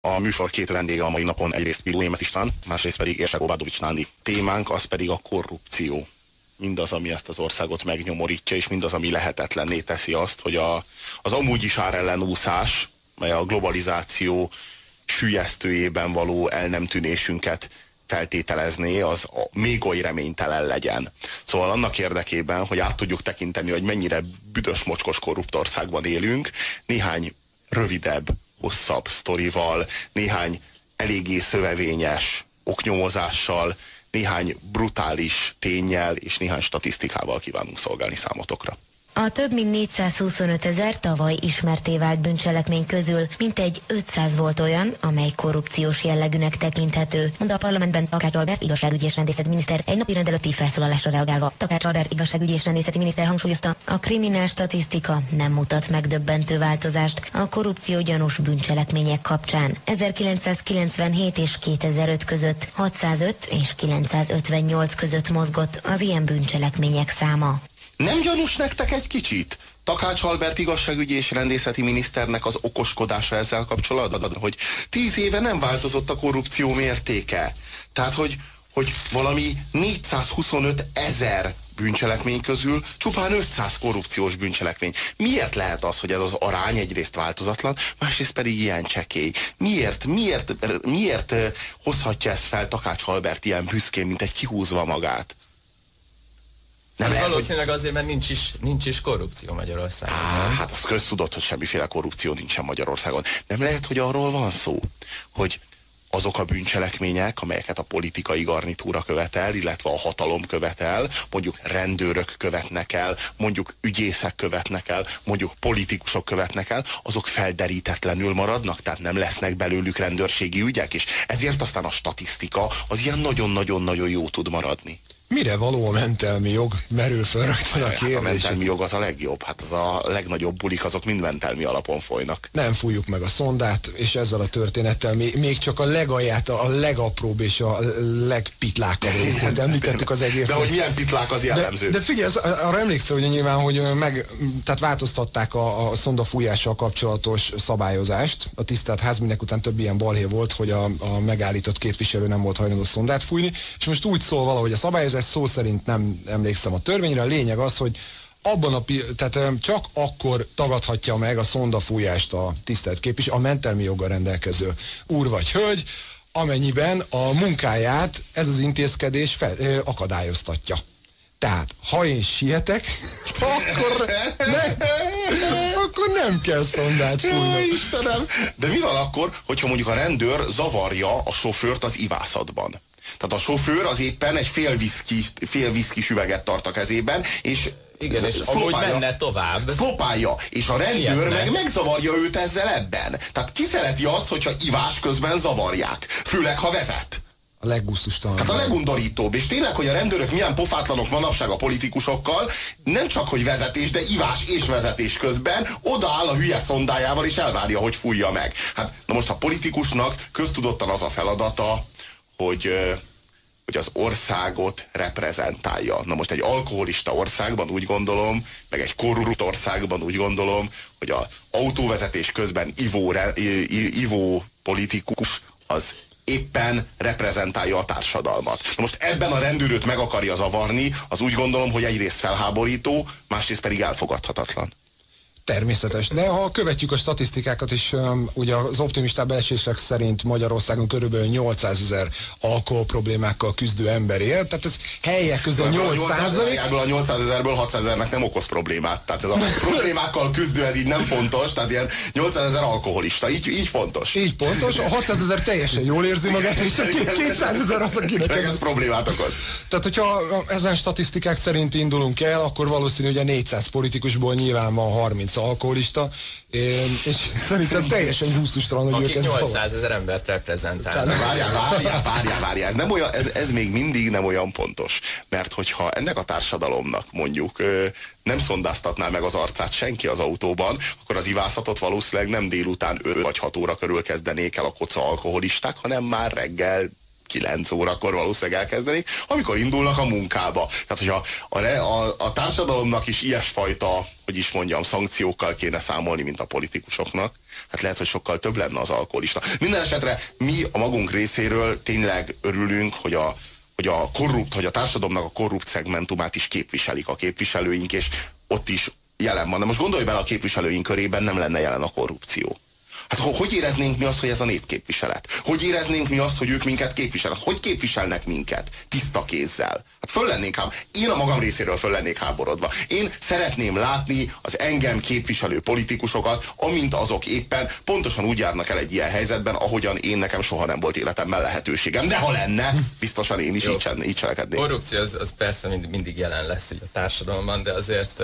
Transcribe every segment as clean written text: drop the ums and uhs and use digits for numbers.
A műsor két vendége a mai napon, egyrészt Piló Németh István, másrészt pedig Érsek Obádovics Nándi. Témánk az pedig a korrupció. Mindaz, ami ezt az országot megnyomorítja, és mindaz, ami lehetetlenné teszi azt, hogy az amúgy is árellenúszás, mely a globalizáció süllyesztőjében való el nem tűnésünket feltételezné, az még oly reménytelen legyen. Szóval annak érdekében, hogy át tudjuk tekinteni, hogy mennyire büdös, mocskos korrupt országban élünk, néhány rövidebb, hosszabb sztorival, néhány eléggé szövevényes oknyomozással, néhány brutális ténnyel és néhány statisztikával kívánunk szolgálni számotokra. A több mint 425 000 tavaly ismertté vált bűncselekmény közül mintegy 500 volt olyan, amely korrupciós jellegűnek tekinthető, mondta a parlamentben Takács Albert igazságügyi és rendészeti miniszter egy napi rendelőtti felszólalásra reagálva. Takács Albert igazságügyi és rendészeti miniszter hangsúlyozta, a kriminál statisztika nem mutat megdöbbentő változást a korrupció gyanús bűncselekmények kapcsán. 1997 és 2005 között 605 és 958 között mozgott az ilyen bűncselekmények száma. Nem gyanús nektek egy kicsit? Takács Albert igazságügyi és rendészeti miniszternek az okoskodása ezzel kapcsolatban, hogy 10 éve nem változott a korrupció mértéke. Tehát, hogy valami 425 000 bűncselekmény közül csupán 500 korrupciós bűncselekmény. Miért lehet az, hogy ez az arány egyrészt változatlan, másrészt pedig ilyen csekély? Miért hozhatja ezt fel Takács Albert ilyen büszkén, mint egy kihúzva magát? Nem lehet, valószínűleg azért, mert nincs is korrupció Magyarországon. Hát az köztudott, hogy semmiféle korrupció nincsen Magyarországon. Nem lehet, hogy arról van szó, hogy azok a bűncselekmények, amelyeket a politikai garnitúra követel, illetve a hatalom követel, mondjuk rendőrök követnek el, mondjuk ügyészek követnek el, mondjuk politikusok követnek el, azok felderítetlenül maradnak, tehát nem lesznek belőlük rendőrségi ügyek, és ezért aztán a statisztika az ilyen nagyon-nagyon-nagyon jó tud maradni. Mire való a mentelmi jog? Merül föl rögtön a kérdés. A mentelmi jog az a legjobb. Hát az a legnagyobb bulik, azok mind mentelmi alapon folynak. Nem fújjuk meg a szondát, és ezzel a történettel még csak a legalját, a legapróbb és a legpitlákabb részét említettük az egész. De hogy milyen pitlák az jellemző. De figyelj, arra emlékszel, hogy nyilván, hogy tehát változtatták a szonda fújással kapcsolatos szabályozást. A tisztelt ház minek után több ilyen balhé volt, hogy a megállított képviselő nem volt hajlandó szondát fújni, és most úgy szól valahogy a szabályozás, szó szerint nem emlékszem a törvényre, a lényeg az, hogy tehát csak akkor tagadhatja meg a szondafújást a tisztelt képviselő, a mentelmi joggal rendelkező úr vagy hölgy, amennyiben a munkáját ez az intézkedés akadályoztatja. Tehát, ha én sietek, akkor nem kell szondát fújni. Jaj, Istenem! De mi van akkor, hogyha mondjuk a rendőr zavarja a sofőrt az ivászatban? Tehát a sofőr az éppen egy fél viszkis üveget tart a kezében, és igen, és amúgy menne tovább. Szlopálja, és a rendőr meg megzavarja őt ezzel ebben. Tehát ki szereti azt, hogyha ivás közben zavarják? Főleg, ha vezet. A leggusztustalan. Hát a legundorítóbb. És tényleg, hogy a rendőrök milyen pofátlanok manapság a politikusokkal, nem csak, hogy vezetés, de ivás és vezetés közben odaáll a hülye szondájával, és elvárja, hogy fújja meg. Hát, na most a politikusnak köztudottan az a feladata, hogy az országot reprezentálja. Na most egy alkoholista országban úgy gondolom, meg egy korrupt országban úgy gondolom, hogy az autóvezetés közben ivó politikus az éppen reprezentálja a társadalmat. Na most ebben a rendőröt meg akarja zavarni, az úgy gondolom, hogy egyrészt felháborító, másrészt pedig elfogadhatatlan. Természetes, de ha követjük a statisztikákat is, ugye az optimistább becslések szerint Magyarországon körülbelül 800 000 alkohol problémákkal küzdő ember él, tehát ez helyek közül 8%. Ebből a 800 000-ből 600 000-nek nem okoz problémát. Tehát ez a problémákkal küzdő, ez így nem pontos, tehát ilyen 800 000 alkoholista, így pontos. Így pontos, a 600 000 teljesen jól érzi magát, és a 200 000 az, akinek ez problémát okoz. Tehát, hogyha ezen statisztikák szerint indulunk el, akkor valószínű, hogy a 400 politikusból nyilván van 30 alkoholista, és szerintem teljesen gusztustalan, hogy akik ők 800 000 embert reprezentálnak. Várjál, ez még mindig nem olyan pontos. Mert hogyha ennek a társadalomnak mondjuk nem szondáztatná meg az arcát senki az autóban, akkor az ivászatot valószínűleg nem délután 5 vagy 6 óra körül kezdenék el a koca alkoholisták, hanem már reggel 9 órakor valószínűleg elkezdeni, amikor indulnak a munkába. Tehát, hogyha a társadalomnak is ilyesfajta, hogy is mondjam, szankciókkal kéne számolni, mint a politikusoknak, hát lehet, hogy sokkal több lenne az alkoholista. Minden esetre mi a magunk részéről tényleg örülünk, hogy a társadalomnak a korrupt szegmentumát is képviselik a képviselőink, és ott is jelen van. De most gondolj bele, a képviselőink körében nem lenne jelen a korrupció. Hát hogy éreznénk mi azt, hogy ez a népképviselet? Hogy éreznénk mi azt, hogy ők minket képviselnek? Hogy képviselnek minket? Tiszta kézzel. Hát én a magam részéről föl lennék háborodva. Én szeretném látni az engem képviselő politikusokat, amint azok éppen pontosan úgy járnak el egy ilyen helyzetben, ahogyan nekem soha nem volt életemben lehetőségem. De ha lenne, biztosan én is így cselekednék. Korrupció az persze mindig jelen lesz így a társadalomban, de azért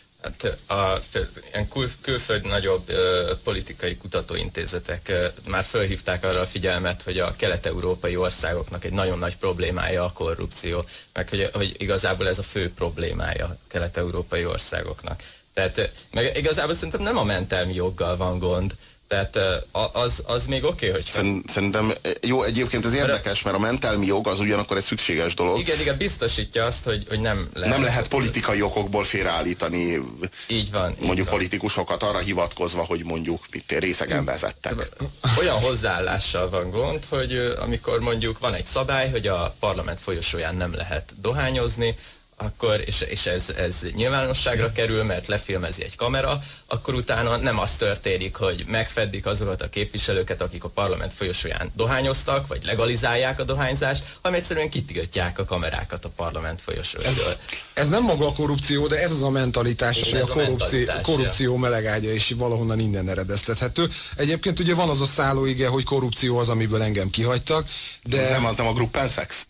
ilyen külföldi nagyobb politikai kutatóintézetek már felhívták arra a figyelmet, hogy a kelet-európai országoknak egy nagyon nagy problémája a korrupció, meg hogy igazából ez a fő problémája a kelet-európai országoknak. Tehát meg igazából szerintem nem a mentelmi joggal van gond, tehát az még oké, hogy... Szerintem jó, egyébként ez érdekes, mert a mentelmi jog az ugyanakkor egy szükséges dolog. Igen, biztosítja azt, hogy nem lehet... Nem lehet politikai okokból félreállítani így van, mondjuk politikusokat arra hivatkozva, hogy mondjuk részegen vezettek. Olyan hozzáállással van gond, hogy amikor mondjuk van egy szabály, hogy a parlament folyosóján nem lehet dohányozni, akkor, és ez nyilvánosságra kerül, mert lefilmezi egy kamera, akkor utána nem az történik, hogy megfedik azokat a képviselőket, akik a parlament folyosóján dohányoztak, vagy legalizálják a dohányzást, hanem egyszerűen kitiltják a kamerákat a parlament folyosójáról. Ez nem maga a korrupció, de ez az a mentalitás, hogy a korrupció melegágya, és valahonnan innen eredeztethető. Egyébként ugye van az a szállóige, hogy korrupció az, amiből engem kihagytak, de... Nem, az nem a Gruppensex?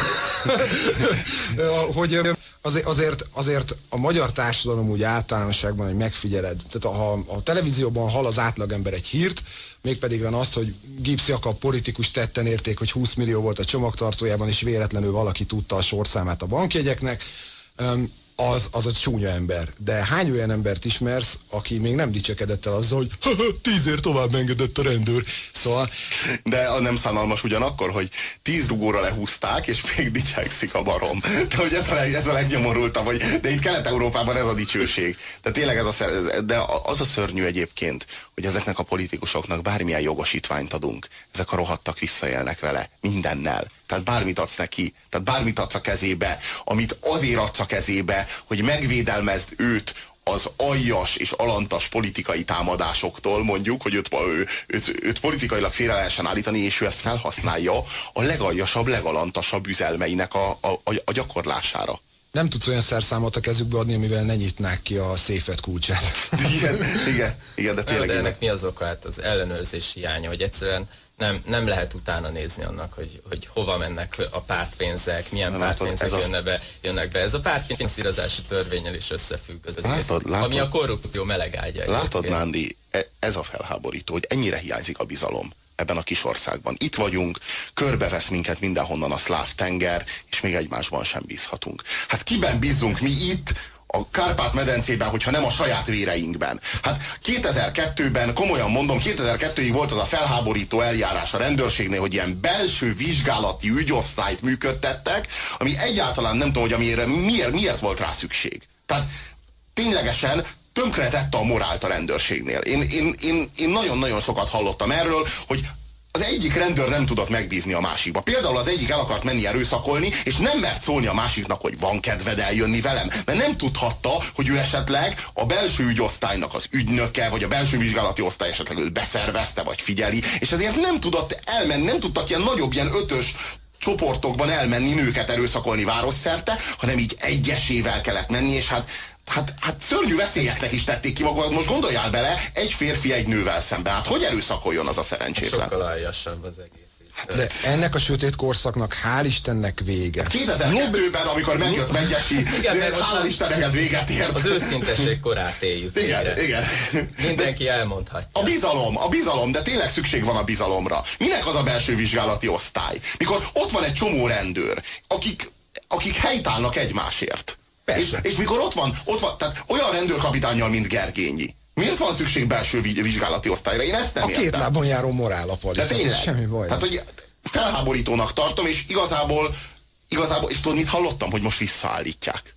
hogy azért a magyar társadalom úgy általánosságban, hogy megfigyeled, tehát ha a televízióban hall az átlagember egy hírt, mégpedig van azt, hogy Gibbs Jakab politikus tetten érték, hogy 20 millió volt a csomagtartójában, és véletlenül valaki tudta a sorszámát a bankjegyeknek, az egy csúnya ember. De hány olyan embert ismersz, aki még nem dicsekedett el azzal, hogy 10-ért tovább engedett a rendőr. Szóval... De nem szánalmas ugyanakkor, hogy 10 rugóra lehúzták, és még dicsekszik a barom. De hogy ez a legnyomorultabb, de itt Kelet-Európában ez a dicsőség. De tényleg de az a szörnyű egyébként, hogy ezeknek a politikusoknak bármilyen jogosítványt adunk, ezek a rohadtak visszaélnek vele, mindennel. Tehát bármit adsz neki, tehát bármit adsz a kezébe, amit azért adsz a kezébe, hogy megvédelmezd őt az aljas és alantas politikai támadásoktól, mondjuk, hogy őt politikailag félre lehessen állítani, és ő ezt felhasználja a legaljasabb, legalantasabb üzelmeinek a gyakorlására. Nem tudsz olyan szerszámot a kezükbe adni, amivel ne nyitnák ki a széfet kulcsát. Igen, de tényleg... De ennek mi az oka? Hát az ellenőrzés hiánya, hogy egyszerűen nem lehet utána nézni annak, hogy hova mennek a pártpénzek, milyen pártpénzek jönnek be. Ez a pártfinanszírozási törvénnyel is összefügg. Ami a korrupció melegágya. Látod, Nándi, ez a felháborító, hogy ennyire hiányzik a bizalom ebben a kis országban. Itt vagyunk, körbevesz minket mindenhonnan a szláv tenger, és még egymásban sem bízhatunk. Hát kiben bízzunk mi itt, a Kárpát-medencében, hogyha nem a saját véreinkben. Hát 2002-ben, komolyan mondom, 2002-ig volt az a felháborító eljárás a rendőrségnél, hogy ilyen belső vizsgálati ügyosztályt működtettek, ami egyáltalán nem tudom, hogy miért volt rá szükség. Tehát ténylegesen tönkretette a morált a rendőrségnél. Én nagyon-nagyon sokat hallottam erről, hogy az egyik rendőr nem tudott megbízni a másikba. Például az egyik el akart menni erőszakolni, és nem mert szólni a másiknak, hogy van kedved eljönni velem. Mert nem tudhatta, hogy ő esetleg a belső ügyosztálynak az ügynöke, vagy a belső vizsgálati osztály esetleg őt beszervezte, vagy figyeli, és ezért nem tudott elmenni, nem tudtak ilyen nagyobb, ilyen 5-ös csoportokban elmenni nőket erőszakolni városszerte, hanem így egyesével kellett menni, és hát szörnyű veszélyeknek is tették ki magukat. Most gondoljál bele, egy férfi egy nővel szemben. Hát hogy erőszakoljon az a szerencsétlen? Sokkal aljasabb az egész. De ennek a sötét korszaknak hál' Istennek vége. 2002-ben, amikor megjött Megyesi, hál' Istennek ez véget ért. Az őszintesség korát éljük. Igen. Mindenki elmondhatja. A bizalom, de tényleg szükség van a bizalomra. Minek az a belső vizsgálati osztály? Mikor ott van egy csomó rendőr, akik helytállnak egymásért. És mikor ott van, tehát olyan rendőrkapitánnyal, mint Gergényi. Miért van szükség belső vizsgálati osztályra? Én ezt nem értem. A két lábon járó morálapad. De tényleg. Semmi baj. Tehát, hogy felháborítónak tartom, és igazából, és tudod, mit hallottam, hogy most visszaállítják.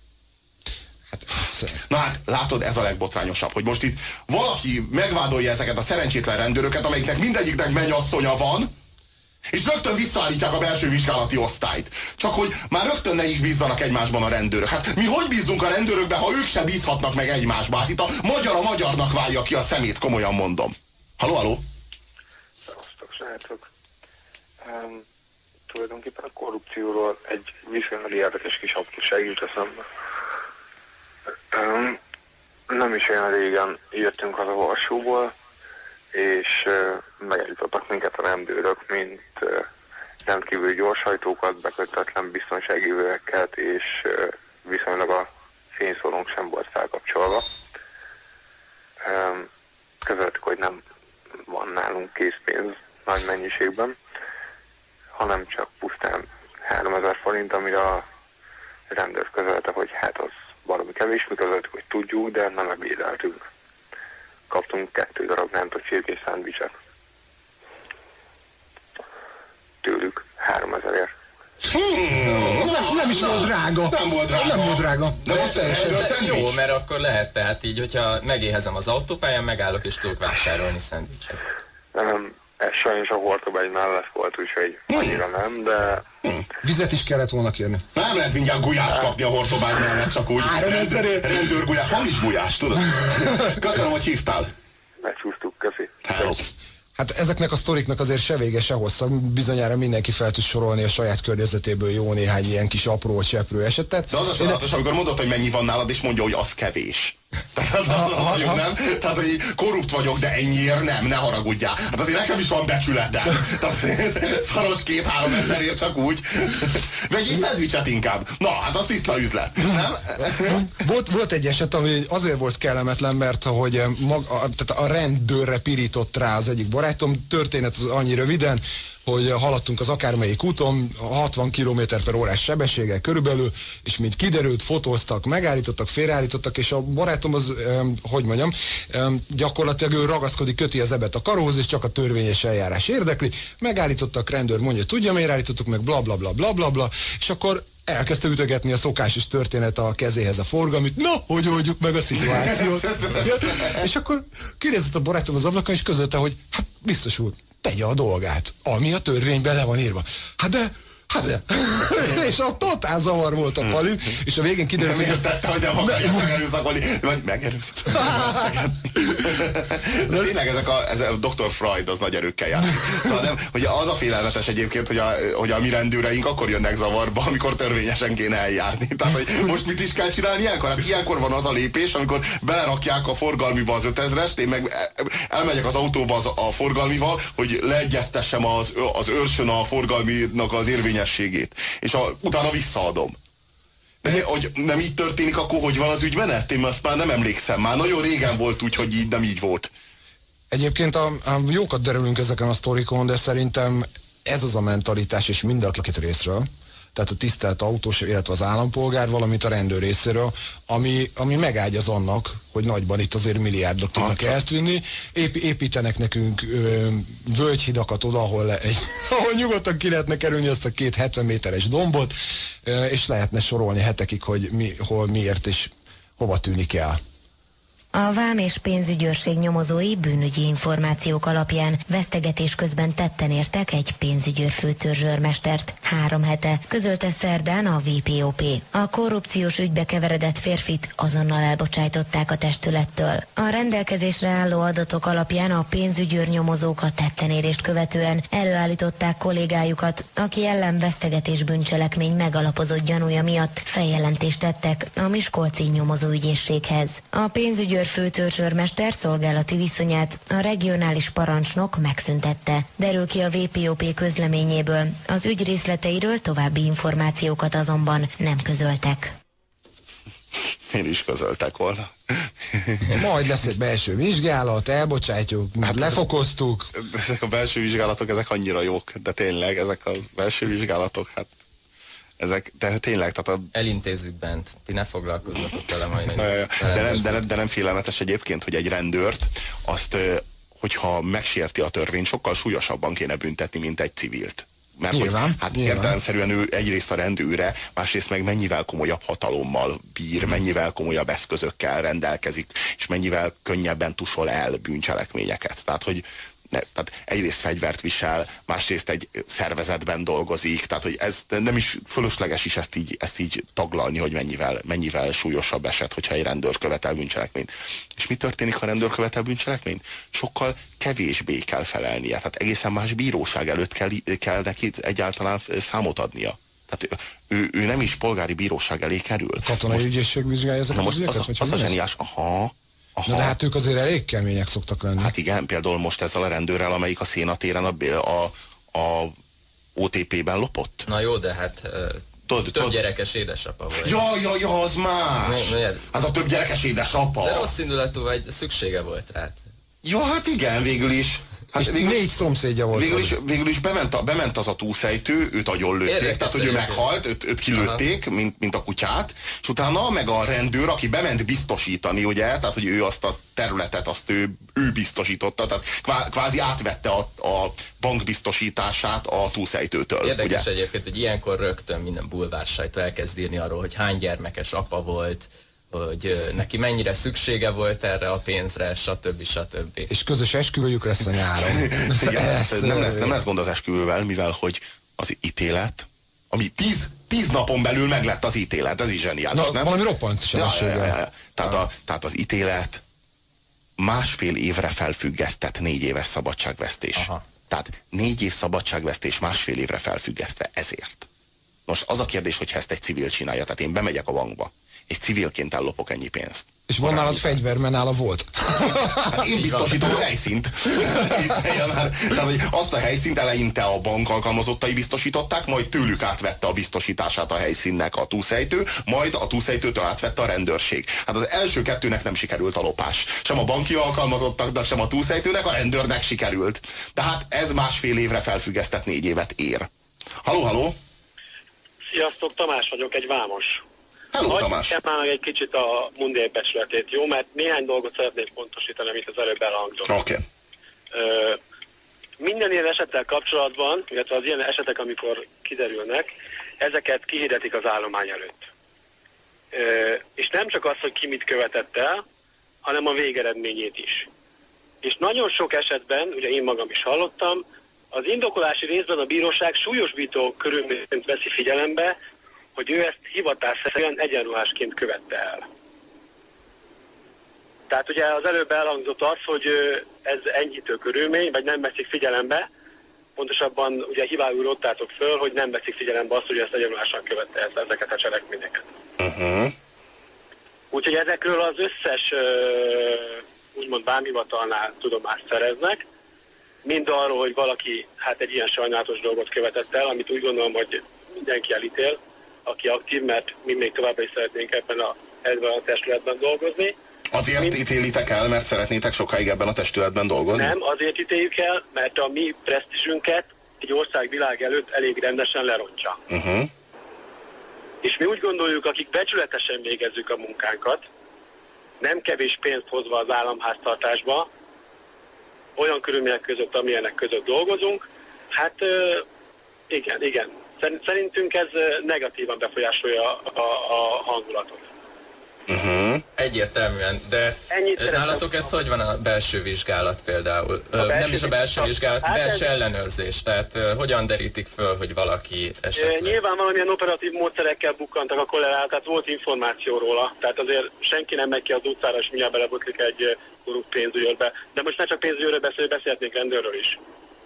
Na hát, látod, ez a legbotrányosabb, hogy most itt valaki megvádolja ezeket a szerencsétlen rendőröket, amelyiknek mindegyiknek mennyasszonya van, és rögtön visszaállítják a belső vizsgálati osztályt. Csak hogy már rögtön ne is bízzanak egymásban a rendőrök. Hát mi hogy bízzunk a rendőrökbe, ha ők se bízhatnak meg egymásba? Hát itt a magyarnak válja ki a szemét, komolyan mondom. Halló? Szevasztok, srácok. Tulajdonképpen a korrupcióról egy viszonylag érdekes kis apróság jut eszembe. Nem is olyan régen jöttünk haza Varsóból, és megállítottak minket a rendőrök, mint rendkívül gyors hajtókat, bekötetlen biztonsági üvegeket, és viszonylag a fényszórónk sem volt felkapcsolva. Közöltük, hogy nem van nálunk készpénz nagy mennyiségben, hanem csak pusztán 3000 forint, amire a rendőr közölte, hogy hát az valami kevés, mi közöltük, hogy tudjuk, de nem ebédeltünk. Kaptunk 2 darab rántott csirkés szendvicset. Tőlük 3000-ért. Nem is volt drága. Nem volt drága. De most ez jó, mert akkor lehet, tehát így, hogyha megéhezem az autópályán, megállok és tudok vásárolni szendvicset. Ez sajnos a Hortobágy mellett volt, úgyhogy annyira nem, de... Vizet is kellett volna kérni. Nem lehet mindjárt gulyást kapni a Hortobágy mellett, csak úgy. Rendőrgulyás, hamis gulyás, tudod? Köszönöm, hogy hívtál. Megcsúsztuk, köszi. Hát ezeknek a sztoriknak azért se vége, se hossza. Bizonyára mindenki fel tud sorolni a saját környezetéből jó néhány ilyen kis apró, cseprő esetet. De az a sajátos, amikor mondod, hogy mennyi van nálad, és mondja, hogy az kevés. Tehát az nagyon nem. Tehát, hogy korrupt vagyok, de ennyiért nem, ne haragudjál. Hát azért nekem is van becsületem. Tehát szaros 2-3 ezerért csak úgy. Vegyél egy szendvicset inkább. Na, hát az tiszta üzlet, nem? Volt egy eset, ami azért volt kellemetlen, mert hogy tehát a rendőrre pirított rá az egyik barátom. Történet az annyi röviden, hogy haladtunk az akármelyik úton, 60 km/h sebességgel körülbelül, és mint kiderült, fotóztak, megállítottak, félreállítottak, és a barátom az, hogy mondjam, gyakorlatilag ő ragaszkodik, köti az ebet a karóhoz, és csak a törvényes eljárás érdekli. Megállítottak, rendőr mondja, tudja, miért állítottuk meg, bla bla bla bla bla bla, és akkor elkezdte ütögetni a szokásos történet a kezéhez a forgalmit, na, hogy oldjuk meg a szituációt. És akkor kinézett a barátom az ablakon, és közölte, hogy hát biztos úr, tegye a dolgát, ami a törvényben le van írva. Hát de. És a totál zavar volt a Pali, és a végén kiderült, hogy... Nem értette, hogy nem akarják megerőszakolni, vagy megerőszakolni. De tényleg ez a Dr. Freud az nagy erőkkel jár. Szóval nem, hogy az a félelmetes egyébként, hogy a mi rendőreink akkor jönnek zavarba, amikor törvényesen kéne eljárni. Tehát, hogy most mit is kell csinálni ilyenkor? Hát ilyenkor van az a lépés, amikor belerakják a forgalmiba az 5000-est, én meg elmegyek az autóba a forgalmival, hogy leegyeztessem az őrsön a forgalminak az érvényességét. És utána visszaadom. De hogy nem így történik, akkor hogy van az ügymenet? Én azt már nem emlékszem. Már nagyon régen volt úgy, hogy így nem így volt. Egyébként jókat derülünk ezeken a sztorikon, de szerintem ez az a mentalitás, és mind a két részről, tehát a tisztelt autós, illetve az állampolgár, valamint a rendőr részéről, ami megágyaz annak, hogy nagyban itt azért milliárdok tudnak eltűnni. Építenek nekünk völgyhidakat oda, ahol nyugodtan ki lehetne kerülni ezt a 270 méteres dombot, és lehetne sorolni hetekig, hogy hol, miért és hova tűnik el. A vám és pénzügyőrség nyomozói bűnügyi információk alapján vesztegetés közben tetten értek egy pénzügyőr főtörzsőrmestert 3 hete, közölte szerdán a VPOP. A korrupciós ügybe keveredett férfit azonnal elbocsájtották a testülettől. A rendelkezésre álló adatok alapján a pénzügyőr nyomozók a tettenérést követően előállították kollégájukat, aki ellen vesztegetés bűncselekmény megalapozott gyanúja miatt feljelentést tettek a miskolci nyomozóügyészséghez. A pénzügyőr főtörzsőrmester szolgálati viszonyát a regionális parancsnok megszüntette. Derül ki a VPOP közleményéből. Az ügy részleteiről további információkat azonban nem közöltek. Én is közöltek volna. Majd lesz egy belső vizsgálat, elbocsátjuk, lefokoztuk. Ezek a belső vizsgálatok, ezek annyira jók, de tényleg ezek a belső vizsgálatok, hát ezek, de tényleg, tehát elintézzük bent, ti ne foglalkozzatok vele majd. De nem félelmetes egyébként, hogy egy rendőrt, azt, hogyha megsérti a törvényt, sokkal súlyosabban kéne büntetni, mint egy civilt. mert nyilván, hogy, hát értelemszerűen ő egyrészt a rendőre, másrészt meg mennyivel komolyabb hatalommal bír, mennyivel komolyabb eszközökkel rendelkezik, és mennyivel könnyebben tusol el bűncselekményeket. Tehát, hogy tehát egyrészt fegyvert visel, másrészt egy szervezetben dolgozik, tehát hogy ez nem is fölösleges is ezt így taglalni, hogy mennyivel súlyosabb eset, hogyha egy rendőr követel bűncselekményt. És mi történik, ha a rendőr követel bűncselekményt? Sokkal kevésbé kell felelnie, tehát egészen más bíróság előtt kell neki egyáltalán számot adnia. Tehát ő nem is polgári bíróság elé kerül. A katonai ügyészség vizsgálja ezeket az ügyeket? Az a zseniás, aha. Na de hát ők azért elég kemények szoktak lenni. Hát igen, például most ezzel a rendőrrel, amelyik a Szénatéren a OTP-ben lopott. Na jó, de hát több gyerekes édesapa volt. Ja, az más! Hát a több gyerekes édesapa. De rossz indulatú vagy, szüksége volt rá. Ja, hát igen, végül is. Hát négy szomszédja volt. Végül is bement az a túlszejtő, őt agyonlőtték, tehát hogy ő meghalt, őt kilőtték, mint a kutyát, és utána meg a rendőr, aki bement biztosítani, ugye, tehát hogy ő azt a területet, azt ő biztosította, tehát kvázi átvette a bank biztosítását a túlszejtőtől. Érdekes ugye? Egyébként, hogy ilyenkor rögtön minden bulvársajtó elkezd írni arról, hogy hány gyermekes apa volt, hogy neki mennyire szüksége volt erre a pénzre, stb. És közös esküvőjük lesz a nyáron. Nem lesz gond az esküvővel, mivel hogy az ítélet, ami 10 napon belül meglett az ítélet, ez is zseniális, nem? Valami roppant sebességgel. Tehát az ítélet másfél évre felfüggesztett 4 éves szabadságvesztés. Aha. Tehát 4 év szabadságvesztés másfél évre felfüggesztve ezért. Most az a kérdés, hogyha ezt egy civil csinálja, tehát én bemegyek a bankba, és civilként ellopok ennyi pénzt. És van nálad fegyver, mert nála volt. Hát én biztosítom a helyszínt. Tehát, hogy azt a helyszínt eleinte a bank alkalmazottai biztosították, majd tőlük átvette a biztosítását a helyszínnek a túlszejtő, majd a túlszejtőtől átvette a rendőrség. Hát az első kettőnek nem sikerült a lopás. Sem a banki alkalmazottaknak, sem a túlszejtőnek, a rendőrnek sikerült. Tehát ez másfél évre felfüggesztett 4 évet ér. Halló? Sziasztok, Tamás vagyok, egy vámos. Hello, Tamás. Hagyj már meg egy kicsit a mundér becsületét, jó? Mert néhány dolgot szeretnék pontosítani, amit az előbb elhangzott. Oké. Minden ilyen esettel kapcsolatban, illetve az ilyen esetek, amikor kiderülnek, ezeket kihirdetik az állomány előtt. És nem csak az, hogy ki mit követett el, hanem a végeredményét is. És nagyon sok esetben, ugye én magam is hallottam, az indokolási részben a bíróság súlyosbító körülményt veszi figyelembe, hogy ő ezt hivatásszerűen egyenruhásként követte el. Tehát ugye az előbb elhangzott az, hogy ez enyhítő körülmény, vagy nem veszik figyelembe, pontosabban ugye hibául adtátok föl, hogy nem veszik figyelembe azt, hogy ezt egyenruhásan követte ezeket a cselekményeket. Úgyhogy ezekről az összes úgymond vámhivatalnál tudomást szereznek, mind arról, hogy valaki hát egy ilyen sajnálatos dolgot követett el, amit úgy gondolom, hogy mindenki elítél, aki aktív, mert mi még továbbra is szeretnénk ebben a testületben dolgozni. Azért ítélitek el, mert szeretnétek sokáig ebben a testületben dolgozni? Nem, azért ítéljük el, mert a mi presztízsünket egy ország világ előtt elég rendesen lerontja. És mi úgy gondoljuk, akik becsületesen végezzük a munkánkat, nem kevés pénzt hozva az államháztartásba, olyan körülmények között, amilyenek között dolgozunk, hát igen. Szerintünk ez negatívan befolyásolja a hangulatot. Egyértelműen, de nálatok ez hogy van a belső vizsgálat például? Nem is a belső vizsgálat, belső ellenőrzés, tehát hogyan derítik föl, hogy valaki esetleg... Nyilván valamilyen operatív módszerekkel bukkantak a kollégák, tehát volt információ róla, tehát azért senki nem megy ki az utcára, és mindjárt belebotlik egy korrupt pénzügyőrbe. De most ne csak pénzügyőrről beszélhetnénk rendőrről is.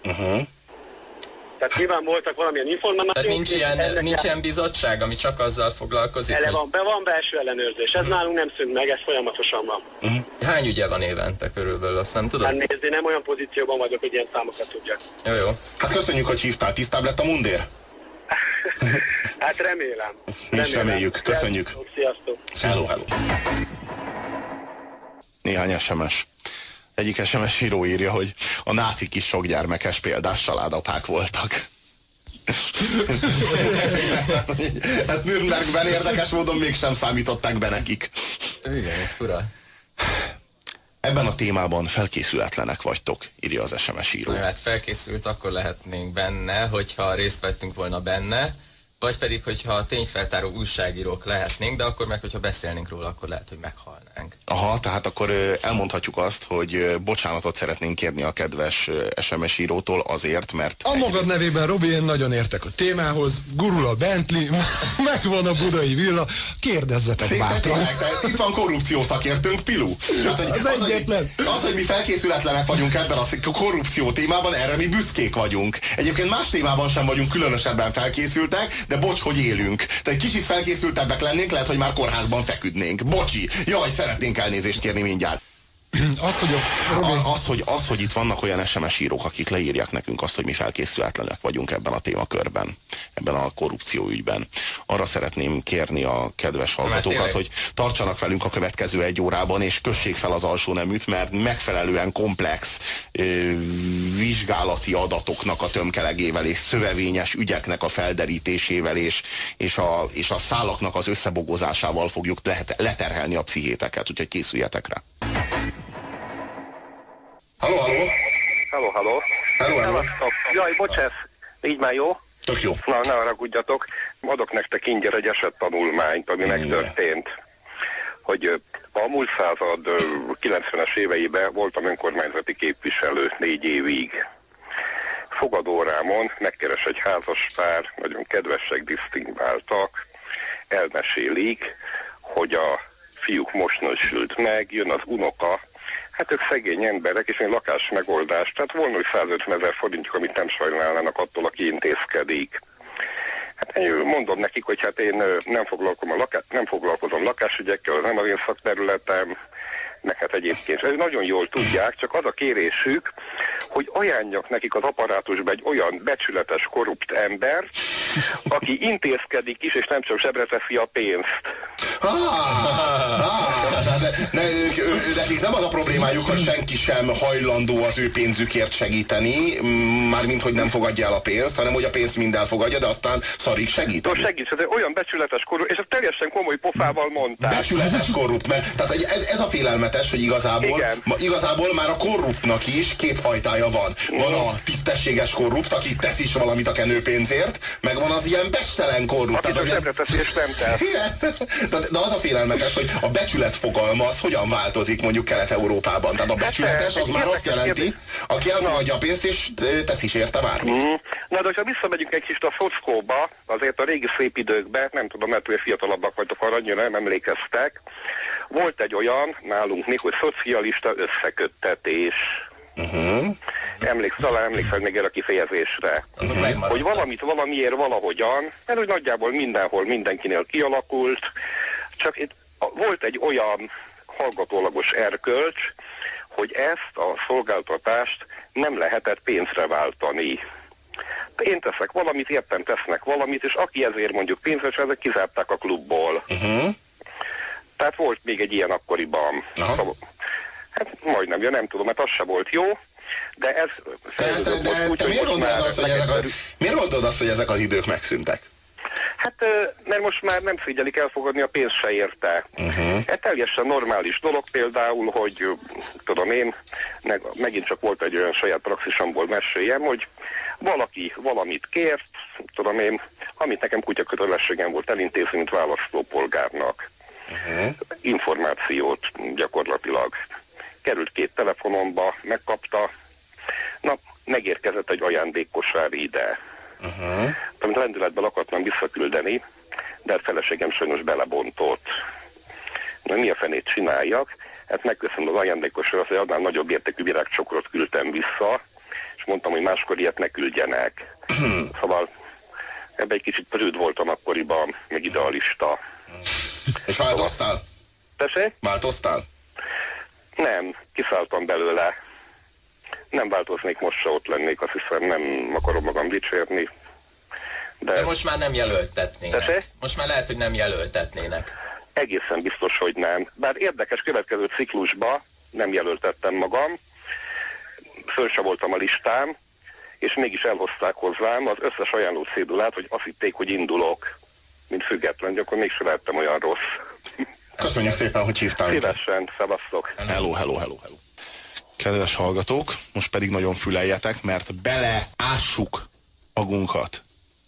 Tehát nyilván voltak valamilyen információk. Tehát nincs ilyen bizottság, ami csak azzal foglalkozik? Van belső ellenőrzés. Ez nálunk nem szűnt meg, ez folyamatosan van. Hány ügye van évente körülbelül, azt nem tudod? Hát nézd, én nem olyan pozícióban vagyok, hogy ilyen számokat tudjak. Jó. Hát köszönjük, hogy hívtál. Tisztább lett a mundér? Hát remélem. Mi is reméljük. Köszönjük. Sziasztok. Hello. Néhány SMS. Egyik SMS író írja, hogy a nácik is sok gyermekes példás családapák voltak. Ezt Nürnbergben érdekes módon mégsem számították be nekik. Igen, ez fura. Ebben a témában felkészületlenek vagytok, írja az SMS író. Hát felkészült akkor lehetnénk benne, hogyha részt vettünk volna benne, vagy pedig, hogyha tényfeltáró újságírók lehetnénk, de akkor meg, hogyha beszélnénk róla, akkor lehet, hogy meghalnánk. Aha, tehát akkor elmondhatjuk azt, hogy bocsánatot szeretnénk kérni a kedves SMS írótól azért, mert... A magad nevében, Robi, én nagyon értek a témához, gurul a Bentley, megvan a budai villa, kérdezzetek bátran. Itt van korrupció szakértőnk, Pilu. Tehát, az, hogy mi felkészületlenek vagyunk ebben a korrupció témában, erre mi büszkék vagyunk. Egyébként más témában sem vagyunk különösebben felkészültek, de bocs, hogy élünk. Tehát kicsit felkészültebbek lennénk, lehet, hogy már kórházban feküdnénk. Bocsi! Jaj, szeretnénk elnézést kérni mindjárt. Az, hogy itt vannak olyan SMS írók, akik leírják nekünk azt, hogy mi felkészületlenek vagyunk ebben a témakörben, ebben a korrupció ügyben. Arra szeretném kérni a kedves hallgatókat, hogy tartsanak velünk a következő 1 órában, és kössék fel az alsó neműt, mert megfelelően komplex vizsgálati adatoknak a tömkelegével és szövevényes ügyeknek a felderítésével és a szálaknak az összebogozásával fogjuk leterhelni a pszichéteket, úgyhogy készüljetek rá. Halló, halló! Halló, halló! Halló. Jaj, bocsánat, így már jó? Tök jó. Na, ne haragudjatok, adok nektek ingyen egy esettanulmányt, ami megtörtént. Hogy a múlt század 90-es éveiben voltam önkormányzati képviselő 4 évig. Fogadórámon megkeres egy házaspár, nagyon kedvesek, disztingváltak, elmesélik, hogy a fiúk most nősült meg, jön az unoka. Hát ők szegény emberek, és én lakásmegoldás, tehát volna, hogy 150 000 forintjuk, amit nem sajnálnának attól, aki intézkedik. Hát én mondom nekik, hogy hát én nem foglalkozom lakásügyekkel, nem az én szakterületem, meg hát egyébként nagyon jól tudják, csak az a kérésük, hogy ajánljak nekik az apparátusba egy olyan becsületes, korrupt embert, aki intézkedik is, és nem csak zsebre teszi a pénzt. Nekik nem az a problémájuk, hogy senki sem hajlandó az ő pénzükért segíteni, mármint, hogy nem fogadja el a pénzt, hanem hogy a pénzt mind elfogadja, de aztán szarig segíteni. No, segíts, ez olyan becsületes korrupt, és ez teljesen komoly pofával mondták. Becsületes korrupt, mert tehát ez a félelmetes, hogy igazából már a korruptnak is 2 fajtája van. Van a tisztességes korrupt, aki tesz is valamit a kenőpénzért, meg van az ilyen bestelen korrupt. Akit az zsebre teszi, és nem tesz. De az a félelmetes, hogy a becsület fogalma az hogyan változik mondjuk Kelet-Európában. Tehát a becsületes az már azt jelenti, aki elfogadja a pénzt és tesz is érte bármit. Na, de hogyha visszamegyünk egy kicsit a szockóba, azért a régi szép időkben, nem tudom, mert hogy fiatalabbak vagytok, arra annyira nem emlékeztek, volt egy olyan nálunk még, hogy szocialista összeköttetés. Talán emlékszel még erre a kifejezésre. Hogy valamit valamiért valahogyan, mert úgy nagyjából mindenhol mindenkinél kialakult, csak itt volt egy olyan hallgatólagos erkölcs, hogy ezt a szolgáltatást nem lehetett pénzre váltani. Én teszek valamit, értem tesznek valamit, és aki ezért mondjuk pénzre, ezek kizárták a klubból. Tehát volt még egy ilyen akkoriban. Szóval, hát majdnem, nem tudom, mert az se volt jó, de ez... De miért gondolod azt, hogy ezek az idők megszűntek? Hát, mert most már nem figyelik elfogadni, a pénz se érte. Hát teljesen normális dolog például, hogy tudom én, megint csak volt egy olyan saját praxisomból meséljem, hogy valaki valamit kért, tudom én, amit nekem kutyakötelességem volt elintézni, mint választópolgárnak. Információt gyakorlatilag. Került 2 telefonomba, megkapta, na, megérkezett egy ajándékkosár ide. Amit lendületben akartam visszaküldeni, de a feleségem sajnos belebontott. Na, mi a fenét csináljak? Hát megköszönöm az ajándékosra, hogy annál nagyobb értékű virágcsokrot küldtem vissza, és mondtam, hogy máskor ilyet ne küldjenek. Szóval ebben egy kicsit prőd voltam akkoriban, meg idealista. És változtál? Tessék? Változtál? Nem, kiszálltam belőle. Nem változnék, most se ott lennék, azt hiszem, nem akarom magam dicsérni. De most már nem jelöltetnének. Tessék? Most már lehet, hogy nem jelöltetnének. Egészen biztos, hogy nem. Bár érdekes, következő ciklusba nem jelöltettem magam, föl se voltam a listám, és mégis elhozták hozzám az összes ajánló cédulát, hogy azt hitték, hogy indulok, mint független, akkor mégsem lettem olyan rossz. Köszönjük szépen, hogy hívtál. Szívesen, szevasztok. Hello. Kedves hallgatók, most pedig nagyon füleljetek, mert beleássuk magunkat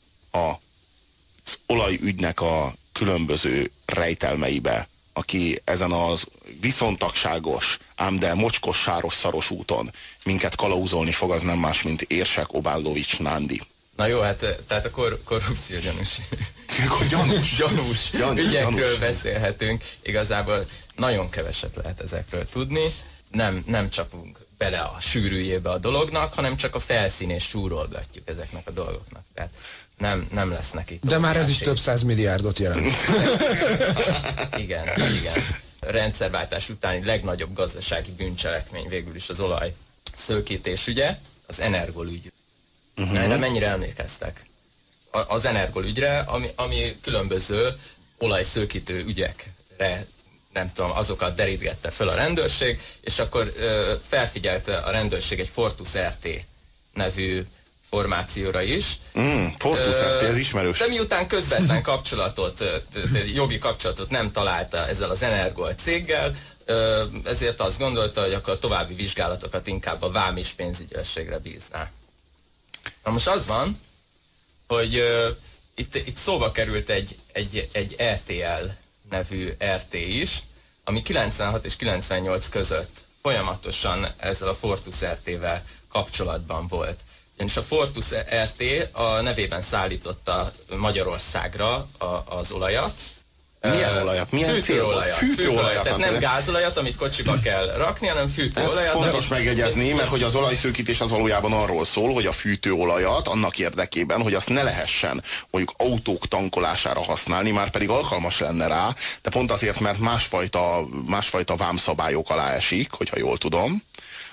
az olajügynek a különböző rejtelmeibe, aki ezen az viszontagságos, ám de mocskos, sáros, szaros úton minket kalauzolni fog, az nem más, mint Érsek Obállovics Nándi. Na jó, hát tehát a korrupció gyanús. Gyanús Ügyekről beszélhetünk. Igazából nagyon keveset lehet ezekről tudni. Nem csapunk bele a sűrűjébe a dolognak, hanem csak a felszínét súrolgatjuk ezeknek a dolgoknak. Tehát nem lesznek itt. De már ez is több 100 milliárdot jelent. Igen. A rendszerváltás utáni legnagyobb gazdasági bűncselekmény végül is az olaj szőkítés ügye, az Energol ügy. Erre mennyire emlékeztek? Az Energol ügyre, ami különböző olajszőkítő ügyekre, nem tudom, azokat derítgette föl a rendőrség, és akkor felfigyelte a rendőrség egy Fortus RT nevű formációra is. Fortus RT, ez ismerős. De miután közvetlen jogi kapcsolatot nem találta ezzel az Energol céggel, ezért azt gondolta, hogy akkor a további vizsgálatokat inkább a vám és pénzügyőrségre bízná. Na most az van, hogy itt szóba került egy RTL nevű RT is, ami 96 és 98 között folyamatosan ezzel a Fortus RT-vel kapcsolatban volt. És a Fortus RT a nevében szállította Magyarországra az olajat. Milyen olajat? Milyen fűtőolajat. Tehát nem gázolajat, amit kocsiba kell rakni, hanem fűtőolajat. Ez fontos megjegyezni, mert hogy az olajszőkítés az valójában arról szól, hogy a fűtőolajat annak érdekében, hogy azt ne lehessen mondjuk autók tankolására használni, már pedig alkalmas lenne rá, de pont azért, mert másfajta vámszabályok alá esik, hogyha jól tudom.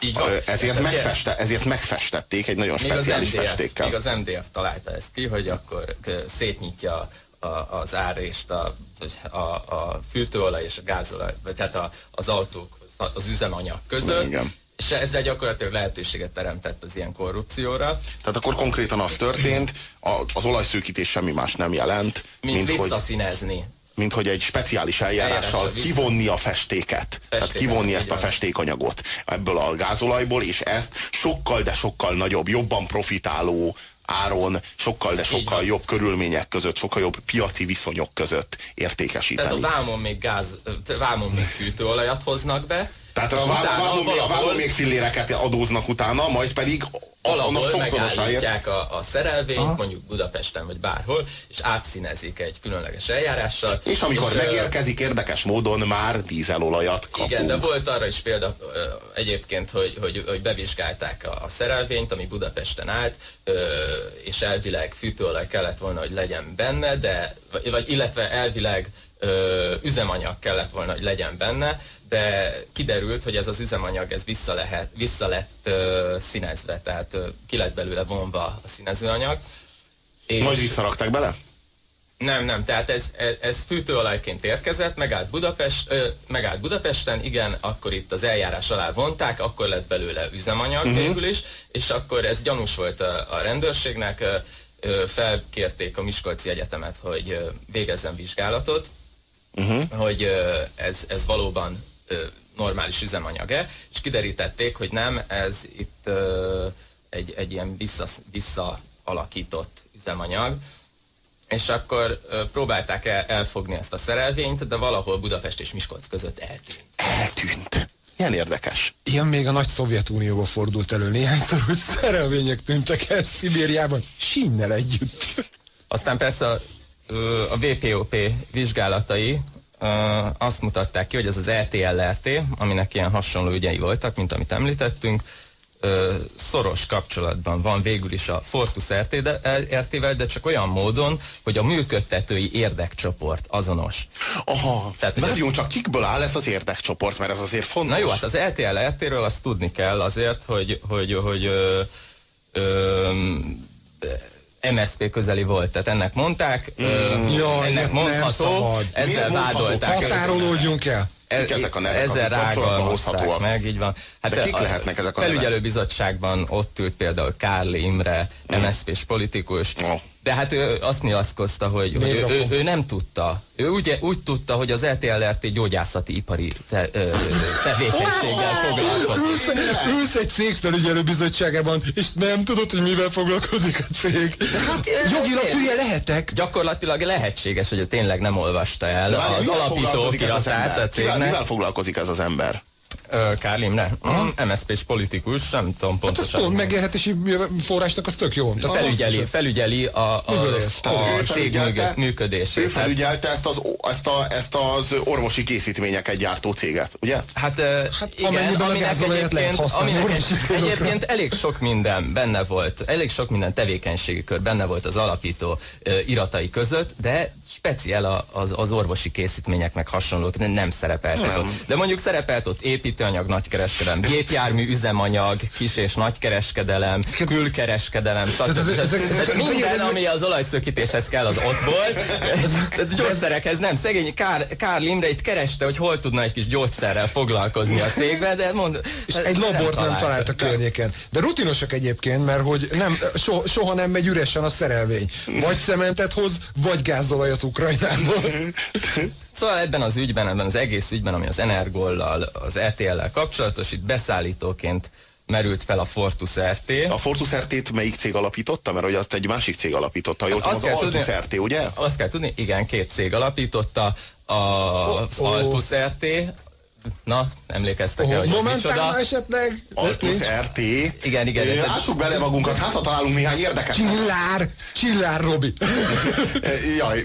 Ezért megfestették egy nagyon speciális festékkel. Még az MDF találta ezt ki, hogy akkor szétnyitja az árést a fűtőolaj és a gázolaj, vagy tehát az autók, az üzemanyag között. Igen. És ezzel gyakorlatilag lehetőséget teremtett az ilyen korrupcióra. Tehát akkor konkrétan az történt, az olajszőkítés semmi más nem jelent, mint visszaszínezni. Mint hogy egy speciális eljárással kivonni a festéket. Tehát kivonni ezt a festékanyagot ebből a gázolajból, és ezt sokkal, de sokkal nagyobb, jobban profitáló áron, sokkal jobb körülmények között, sokkal jobb piaci viszonyok között értékesíteni. Tehát a vámon még fűtőolajat hoznak be. Tehát a vámon még filléreket adóznak utána, majd pedig valahol megállítják a szerelvényt, mondjuk Budapesten vagy bárhol, és átszínezik egy különleges eljárással. És amikor megérkezik, érdekes módon már dízelolajat kapunk. Igen, de volt arra is példa egyébként, hogy bevizsgálták a szerelvényt, ami Budapesten állt, és elvileg fűtőolaj kellett volna, hogy legyen benne, illetve elvileg üzemanyag kellett volna, hogy legyen benne, de kiderült, hogy ez az üzemanyag vissza lett színezve, tehát ki lett belőle vonva a színezőanyag. Majd visszarakták bele? Nem, tehát ez fűtőolajként érkezett, megállt Budapesten, igen, akkor itt az eljárás alá vonták, akkor lett belőle üzemanyag végül is, és akkor ez gyanús volt a rendőrségnek, felkérték a Miskolci Egyetemet, hogy végezzen vizsgálatot, hogy ez valóban normális üzemanyag-e, és kiderítették, hogy nem, ez itt egy ilyen visszaalakított üzemanyag, és akkor próbálták elfogni ezt a szerelvényt, de valahol Budapest és Miskolc között eltűnt. Ilyen érdekes. Ilyen még a nagy Szovjetunióban fordult elő néhányszor, hogy szerelvények tűntek el Szibériában, sínnel együtt. Aztán persze a VPOP vizsgálatai azt mutatták ki, hogy ez az RTL-RT, aminek ilyen hasonló ügyei voltak, mint amit említettünk, szoros kapcsolatban van végül is a Fortus RT-vel, de csak olyan módon, hogy a működtetői érdekcsoport azonos. Aha, tehát várjunk csak, kikből áll ez az érdekcsoport, mert ez azért fontos. Na jó, hát az RTL-RT-ről azt tudni kell azért, hogy MSZP közeli volt, tehát ennek mondták, ennek mondható, ezzel vádolták. Határolódjunk el. ezek a nevek, ezzel rágalmazták meg, így van. Hát de kik lehetnek ezek a nevek? Felügyelőbizottságban ott ült például Kárl Imre, MSZP-s politikus, de hát ő azt nyilatkozta, hogy ő nem tudta. Ő úgy tudta, hogy az LTLRT gyógyászati ipari tevékenységgel foglalkozik. Ülsz egy cég felügyelőbizottságában, és nem tudod, hogy mivel foglalkozik a cég. Jogilag hülye lehetek. Gyakorlatilag lehetséges, hogy ő tényleg nem olvasta el az alapító okiratát a cégnek. Mivel foglalkozik ez az ember? Kárl Imre? MSZP-s politikus, nem tudom pontosan. Hát megélhetési forrásnak az tök jó. Felügyeli a cég működését. Ő felügyelte ezt az orvosi készítményeket gyártó céget, ugye? Hát igen, aminek egyébként elég sok minden benne volt, elég sok minden tevékenységi kör benne volt az alapító iratai között, de speciál az orvosi készítmények meg hasonlók nem szerepeltek ott. De mondjuk szerepelt ott építőanyag, nagykereskedelem, gépjármű üzemanyag, kis- és nagykereskedelem, külkereskedelem, stb. Minden, ami az olajszökítéshez kell, az ott volt. Gyógyszerekhez nem. Szegény Kárl Imre itt kereste, hogy hol tudna egy kis gyógyszerrel foglalkozni a cégben, de és egy labort nem talált a környéken. De rutinosak egyébként, mert hogy soha nem megy üresen a szerelvény. Vagy cementet hoz, vagy gázolajat Ukrajnából. Szóval ebben az ügyben, ebben az egész ügyben, ami az Energollal, az ETL-lel kapcsolatos, itt beszállítóként merült fel a Fortus RT. A Fortus RT-t melyik cég alapította? Mert hogy azt egy másik cég alapította. Jól tudom, az Altus RT, ugye? Azt kell tudni, igen, két cég alapította. Az Altus RT, na, emlékeztek el, hogy ez micsoda? Esetleg? Altus RT. Igen. Ássuk bele magunkat, hát ha találunk néhány érdekes. Csillár, Robi. Jaj.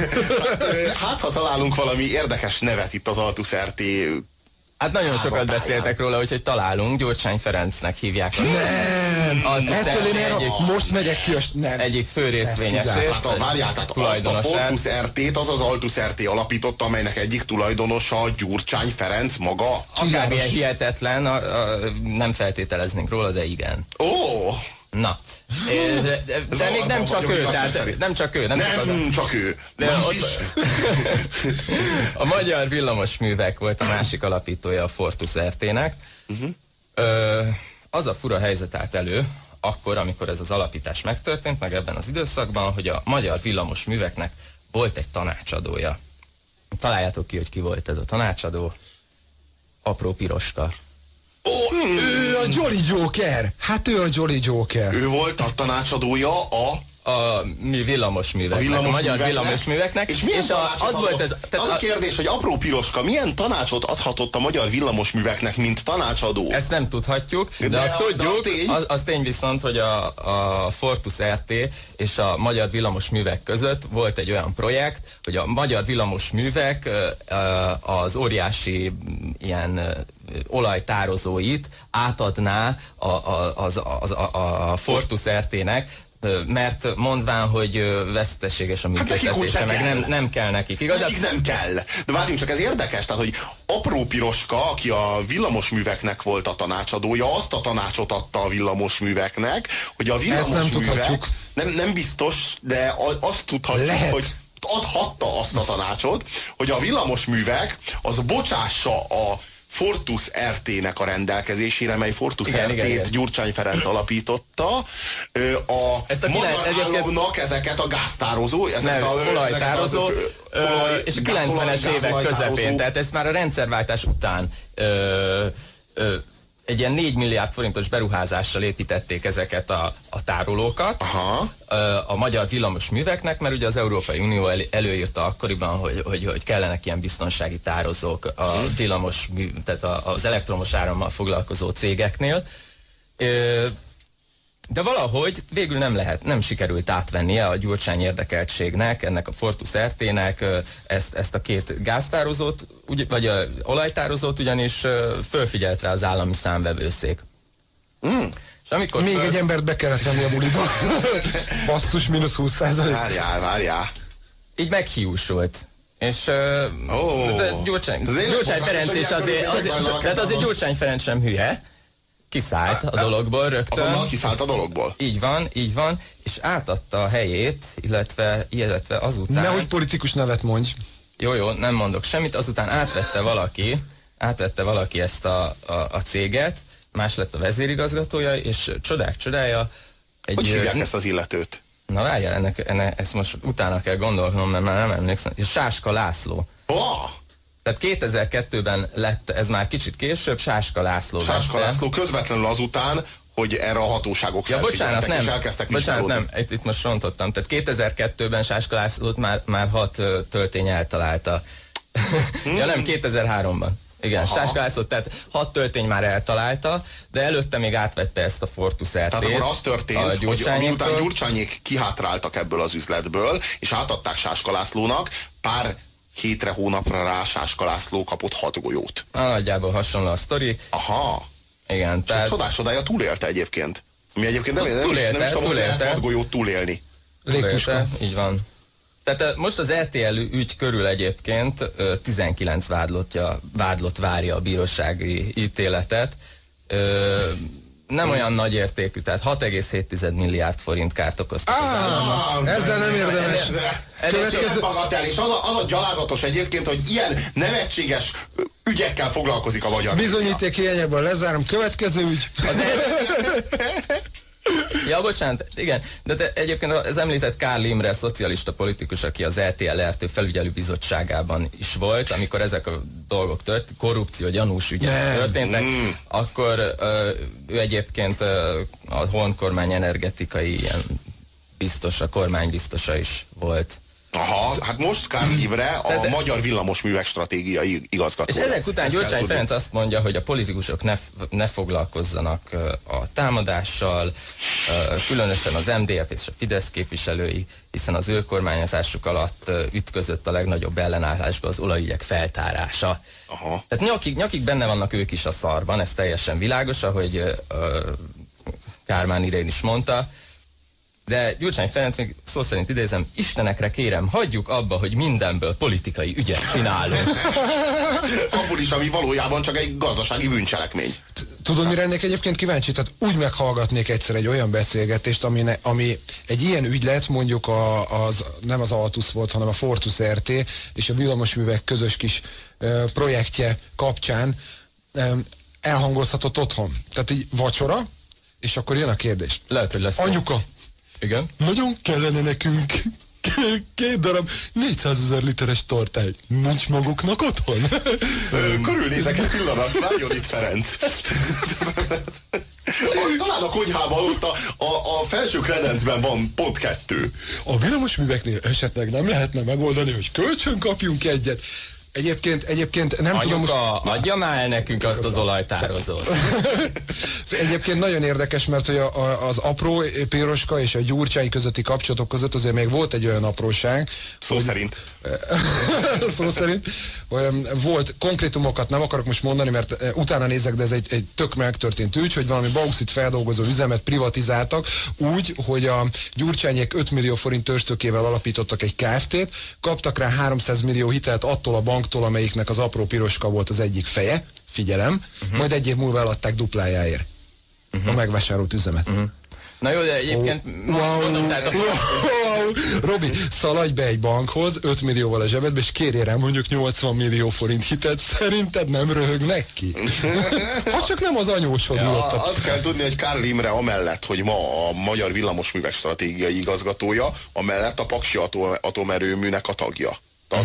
Hát ha találunk valami érdekes nevet itt az Altus RT. Hát nagyon sokat beszéltek róla, úgyhogy találunk, Gyurcsány Ferencnek hívják. Nem! Ettől én most megyek ki, nem. Egyik fő részvényesét. Várjál, tehát azt a Fortus RT-t az Altus RT alapította, amelynek egyik tulajdonosa Gyurcsány Ferenc maga. Akármilyen hihetetlen, nem feltételeznénk róla, de igen. Ó! Na, de még nem csak ő, tehát nem csak ő. Nem csak ő. A Magyar Villamosművek volt a másik alapítója a Fortus RT-nek. Az a fura helyzet állt elő, akkor, amikor ez az alapítás megtörtént, meg ebben az időszakban, hogy a Magyar Villamosműveknek volt egy tanácsadója. Találjátok ki, hogy ki volt ez a tanácsadó? Apró Piroska. Ő a Jolly Joker! Hát ő a Jolly Joker. Ő volt a tanácsadója a villamosműveknek, a Magyar Villamosműveknek. És az volt ez... Az a kérdés, hogy Apró Piroska milyen tanácsot adhatott a Magyar Villamosműveknek, mint tanácsadó? Ezt nem tudhatjuk, de azt tudjuk, az tény viszont, hogy a Fortus RT és a Magyar Villamosművek között volt egy olyan projekt, hogy a Magyar Villamosművek az óriási ilyen olajtározóit átadná a Fortus RT-nek, mert mondván, hogy veszteséges a működtetése, meg nem kell nekik. Igazán? Nem kell. De várjunk csak, ez érdekes, tehát, hogy Apró Piroska, aki a villamosműveknek volt a tanácsadója, azt a tanácsot adta a villamosműveknek, hogy a villamosművek nem biztos, de azt tudhatjuk, hogy adhatta azt a tanácsot, hogy a villamosművek az bocsássa a Fortus RT-nek a rendelkezésére, mely Fortus RT-t Gyurcsány Ferenc alapította, a magyar államnak ezeket a gáztározó, olajtározó, és a 90-es évek közepén, tehát ez már a rendszerváltás után egy ilyen 4 milliárd forintos beruházással építették ezeket a tárolókat. Aha. A Magyar Villamosműveknek, mert ugye az Európai Unió előírta akkoriban, hogy kellenek ilyen biztonsági tározók a tehát az elektromos árammal foglalkozó cégeknél. De valahogy végül nem sikerült átvennie a Gyurcsány érdekeltségnek, ennek a Fortus RT-nek ezt a két gáztározót, vagy olajtározót, ugyanis fölfigyelt rá az állami számvevőszék. És amikor még egy embert be kellett venni a buliba. Basszus, mínusz 20%. Várjál. Így meghiúsult. És Gyurcsány Ferenc is azért Gyurcsány Ferenc sem hülye. Kiszállt a dologból rögtön. Azonnal kiszállt a dologból. Így van, és átadta a helyét, illetve azután... Nehogy politikus nevet mondj. Jó, nem mondok semmit, azután átvette valaki ezt a céget, más lett a vezérigazgatója, és csodák csodája. Hogy hívják ezt az illetőt? Na várjál, ezt most utána kell gondolnom, mert már nem emlékszem. Sáska László. Oh! Tehát 2002-ben lett, ez már kicsit később, Sáska László. Sáska László közvetlenül azután, hogy erre a hatóságok felfigyeltek, és elkezdtek vizsgálódni. Bocsánat, itt most rontottam. Tehát 2002-ben Sáska Lászlót már 6 töltény eltalálta. Ja nem, 2003-ban. Igen, Sáska Lászlót, tehát 6 töltény már eltalálta, de előtte még átvette ezt a Fortus RT-t. Tehát akkor az történt, hogy miután Gyurcsányék kihátráltak ebből az üzletből, és átadták Sáska Lászlónak, pár hétre, hónapra rá Sáska László kapott 6 golyót. Nagyjából hasonló a sztori. Aha. Igen, tehát... Csodája túlélte egyébként. Mi egyébként nem is tudom, hogy lehet 6 golyót túlélni. Túlélte, így van. Tehát most az RTL ügy körül egyébként 19 vádlott várja a bírósági ítéletet. Nem olyan nagy értékű, tehát 6,7 milliárd forint kárt okoztak az államnak. Ezzel nem érdemes. Ez bagatel, és az a gyalázatos egyébként, hogy ilyen nevetséges ügyekkel foglalkozik a magyar. Bizonyíték hiányában lezárom. Következő ügy. Ja, bocsánat, igen, de egyébként az említett Kárl Imre, szocialista politikus, aki az RTL felügyelő bizottságában is volt, amikor ezek a dolgok korrupció gyanús ügyek történtek, akkor ő egyébként a honkormány energetikai ilyen biztosa, kormánybiztosa is volt. Aha, hát most Kárl Imre a Magyar Villamosművek stratégiai igazgatója. És ezek után Gyurcsány Ferenc azt mondja, hogy a politikusok ne foglalkozzanak a támadással, különösen az MDF és a Fidesz képviselői, hiszen az ő kormányozásuk alatt ütközött a legnagyobb ellenállásba az olajügyek feltárása. Aha. Tehát nyakig benne vannak ők is a szarban, ez teljesen világos, ahogy Kármán Irén is mondta. De Gyurcsány Ferenc még szó szerint idézem, Istenekre kérem, hagyjuk abba, hogy mindenből politikai ügyet csinálunk. Abból is, ami valójában csak egy gazdasági bűncselekmény. Tudod, mire ennek egyébként kíváncsi? Tehát úgy meghallgatnék egyszer egy olyan beszélgetést, ami egy ilyen ügylet, mondjuk nem az Altus volt, hanem a Fortus RT és a villamosművek közös kis projektje kapcsán elhangozhatott otthon. Tehát így vacsora, és akkor jön a kérdés. Lehet, hogy lesz. Anyuka! Igen? Nagyon kellene nekünk 2 darab 400 000 literes tortáj. Nincs maguknak otthon? Körülnézek egy pillanat, várjon itt Ferenc. Talán a konyhában ott a felső kredencben van pont 2. A villamosműveknél esetleg nem lehetne megoldani, hogy kölcsön kapjunk egyet? Egyébként nem tudom... Anyuka, adja már el nekünk azt az olajtározót. Egyébként nagyon érdekes, mert hogy az apró Piroska és a Gyurcsány közötti kapcsolatok között azért még volt egy olyan apróság. Szó szerint. Szó szerint. Volt konkrétumokat, nem akarok most mondani, mert utána nézek, de ez egy tök megtörtént ügy, hogy valami bauxit feldolgozó üzemet privatizáltak úgy, hogy a Gyurcsányék 5 millió forint törzstökével alapítottak egy Kft-t, kaptak rá 300 millió hitelt attól a banktól, amelyiknek az apró Piroska volt az egyik feje, figyelem, majd egy év múlva eladták duplájáért a megvásárolt üzemet. Na jó, de egyébként mondom, tehát Robi, szaladj be egy bankhoz 5 millióval a zsebedbe, és kérjél rá mondjuk 80 millió forint hitet, szerinted nem röhögnek ki? Ha csak nem az anyósod ja, azt kell tudni, hogy Kárl Imre amellett, hogy ma a Magyar Villamosművek stratégiai igazgatója, amellett a Paksi atomerőműnek a tagja.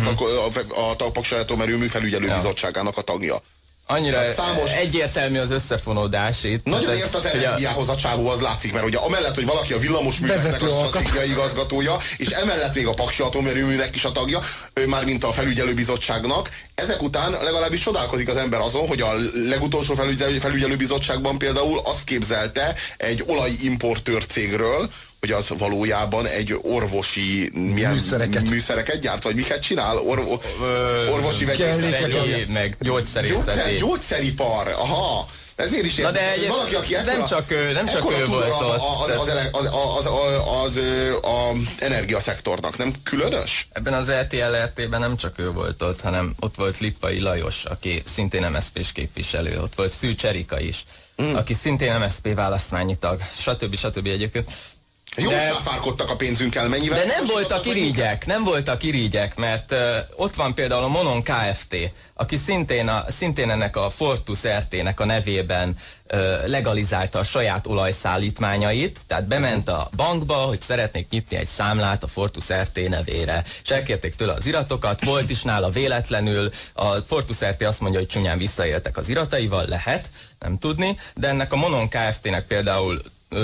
A Paksi atomerőmű felügyelőbizottságának a tagja. Annyira egyértelmű az összefonódás itt. Nagyon ért az energiához a csávó, az látszik, mert ugye amellett, hogy valaki a villamosműveknek a stratégiai igazgatója, és emellett még a Paksi atomerőműnek is a tagja, mármint a felügyelőbizottságnak, ezek után legalábbis csodálkozik az ember azon, hogy a legutolsó felügyelőbizottságban például azt képzelte egy olajimportőr cégről, hogy az valójában egy orvosi műszereket gyárt, vagy miket csinál? Orvosi vegyészet, meg gyógyszerészeti. Gyógyszeripar, aha. Ezért is érdekes, hogy valaki, aki nem csak ő volt ott. Az energiaszektornak, nem különös? Ebben az RTL-ben nem csak ő volt ott, hanem ott volt Lippai Lajos, aki szintén MSZP-s képviselő, ott volt Szűcs Erika is, aki szintén MSZP választmányi tag, stb. Egyébként. Jól sáfárkodtak a pénzünkkel, mennyivel? De nem voltak irigyek, mert ott van például a Monon Kft., aki szintén ennek a Fortus RT-nek a nevében legalizálta a saját olajszállítmányait, tehát bement a bankba, hogy szeretnék nyitni egy számlát a Fortus RT nevére, és elkérték tőle az iratokat, volt is nála véletlenül, a Fortus RT azt mondja, hogy csúnyán visszaéltek az irataival, lehet, nem tudni, de ennek a Monon Kft-nek például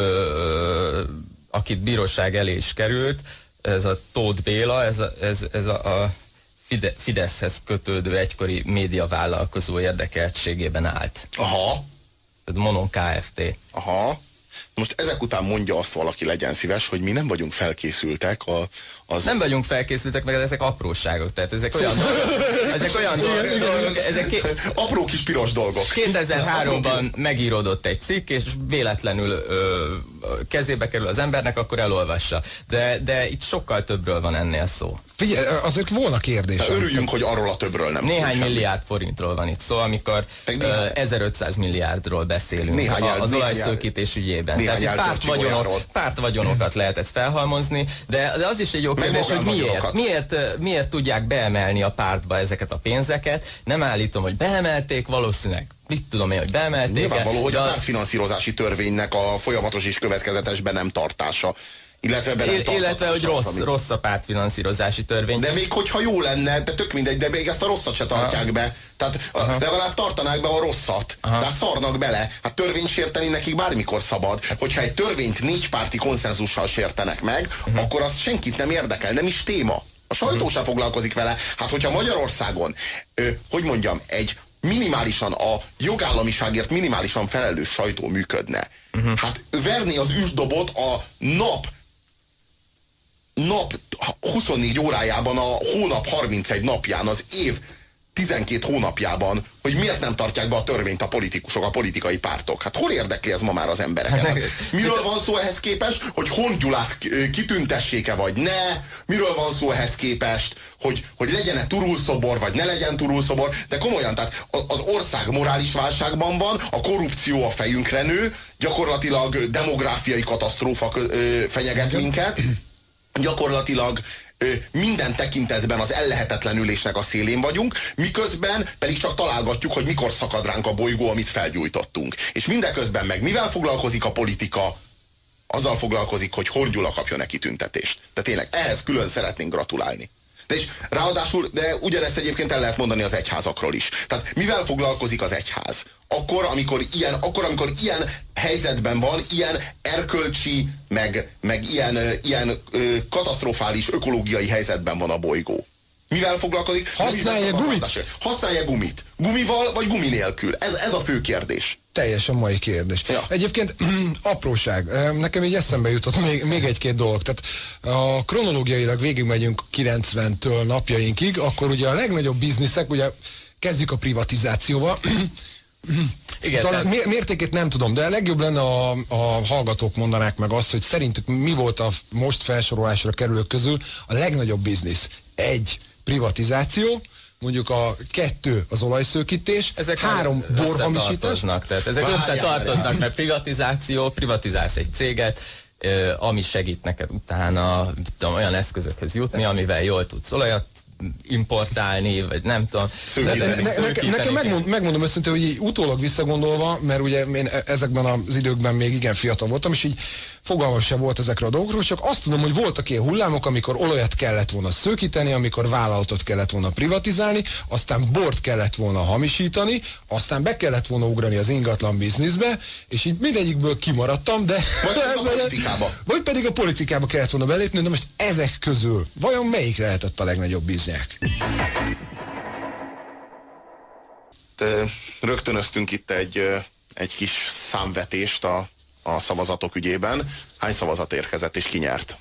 akit bíróság elé is került, ez a Tóth Béla, ez a Fideszhez kötődő egykori médiavállalkozó érdekeltségében állt. Aha. Ez Monon Kft. Aha. Most ezek után mondja azt valaki, legyen szíves, hogy mi nem vagyunk felkészültek Nem vagyunk felkészültek, meg ezek apróságok, tehát ezek olyan dolgok, apró kis piros dolgok. 2003-ban megíródott egy cikk, és véletlenül kezébe kerül az embernek, akkor elolvassa. De itt sokkal többről van ennél szó. Figyelj, azért volna kérdés. Örüljünk, hogy arról a többről nem. Néhány milliárd forintról van itt szó, amikor 1500 milliárdról beszélünk az olajszőkítés ügyében. Tehát pártvagyonokat lehetett felhalmozni, de az is egy jó kérdés, hogy miért tudják beemelni a pártba ezeket a pénzeket. Nem állítom, hogy beemelték, valószínűleg mit tudom én, hogy beemelték. Nyilvánvaló, hogy a pártfinanszírozási törvénynek a folyamatos és következetes be nem tartása. Illetve hogy rossz a pártfinanszírozási törvény. De még hogyha jó lenne, de tök mindegy, de még ezt a rosszat se tartják be. Tehát legalább tartanák be a rosszat. Tehát szarnak bele. Hát törvényt sérteni nekik bármikor szabad. Hogyha egy törvényt 4 párti konszenzussal sértenek meg, akkor az senkit nem érdekel, nem is téma. A sajtó sem foglalkozik vele. Hát hogyha Magyarországon, hogy mondjam, egy minimálisan a jogállamiságért minimálisan felelős sajtó működne. Hát verni az üsdobot a nap 24 órájában, a hónap 31 napján, az év 12 hónapjában, hogy miért nem tartják be a törvényt a politikusok, a politikai pártok. Hát hol érdekli ez ma már az embereket? Hát, miről van szó ehhez képest, hogy Horn Gyulát kitüntessék-e vagy ne? Miről van szó ehhez képest, hogy legyen-e turulszobor, vagy ne legyen turulszobor? De komolyan, tehát az ország morális válságban van, a korrupció a fejünkre nő, gyakorlatilag demográfiai katasztrófa fenyeget minket, gyakorlatilag minden tekintetben az ellehetetlenülésnek a szélén vagyunk, miközben pedig csak találgatjuk, hogy mikor szakad ránk a bolygó, amit felgyújtottunk. És mindeközben meg mivel foglalkozik a politika? Azzal foglalkozik, hogy Horn Gyula kapjon-e kitüntetést. De tényleg ehhez külön szeretnénk gratulálni. De és ráadásul, de ugyanezt egyébként el lehet mondani az egyházakról is. Tehát mivel foglalkozik az egyház? Akkor, amikor ilyen helyzetben van, ilyen erkölcsi, meg ilyen katasztrofális ökológiai helyzetben van a bolygó. Mivel foglalkozik? Használja gumit? Használja gumit. Gumival vagy gumi nélkül? Ez a fő kérdés. Teljesen mai kérdés. Ja. Egyébként apróság. Nekem így eszembe jutott még egy-két dolog. Tehát a kronológiailag végigmegyünk 90-től napjainkig, akkor ugye a legnagyobb bizniszek, ugye kezdjük a privatizációval. Igen, talán mértékét nem tudom, de legjobb lenne a hallgatók mondanák meg azt, hogy szerintük mi volt a most felsorolásra kerülők közül a legnagyobb biznisz. 1. Privatizáció, mondjuk a 2 az olajszőkítés, ezek 3 borhamisítás. Tehát ezek összetartoznak, mert privatizálsz egy céget, ami segít neked utána olyan eszközökhöz jutni, amivel jól tudsz olajat importálni, vagy nem tudom. Nekem megmondom őszintén, hogy így utólag visszagondolva, mert ugye én ezekben az időkben még igen fiatal voltam, és így fogalmam sem volt ezekre a dolgokról, csak azt tudom, hogy voltak ilyen hullámok, amikor olajat kellett volna szőkíteni, amikor vállalatot kellett volna privatizálni, aztán bort kellett volna hamisítani, aztán be kellett volna ugrani az ingatlan bizniszbe, és így mindegyikből kimaradtam, de vagy pedig a politikába kellett volna belépni, de most ezek közül vajon melyik lehetett a legnagyobb bizniák? Rögtönöztünk itt egy kis számvetést a szavazatok ügyében. Hány szavazat érkezett és ki nyert?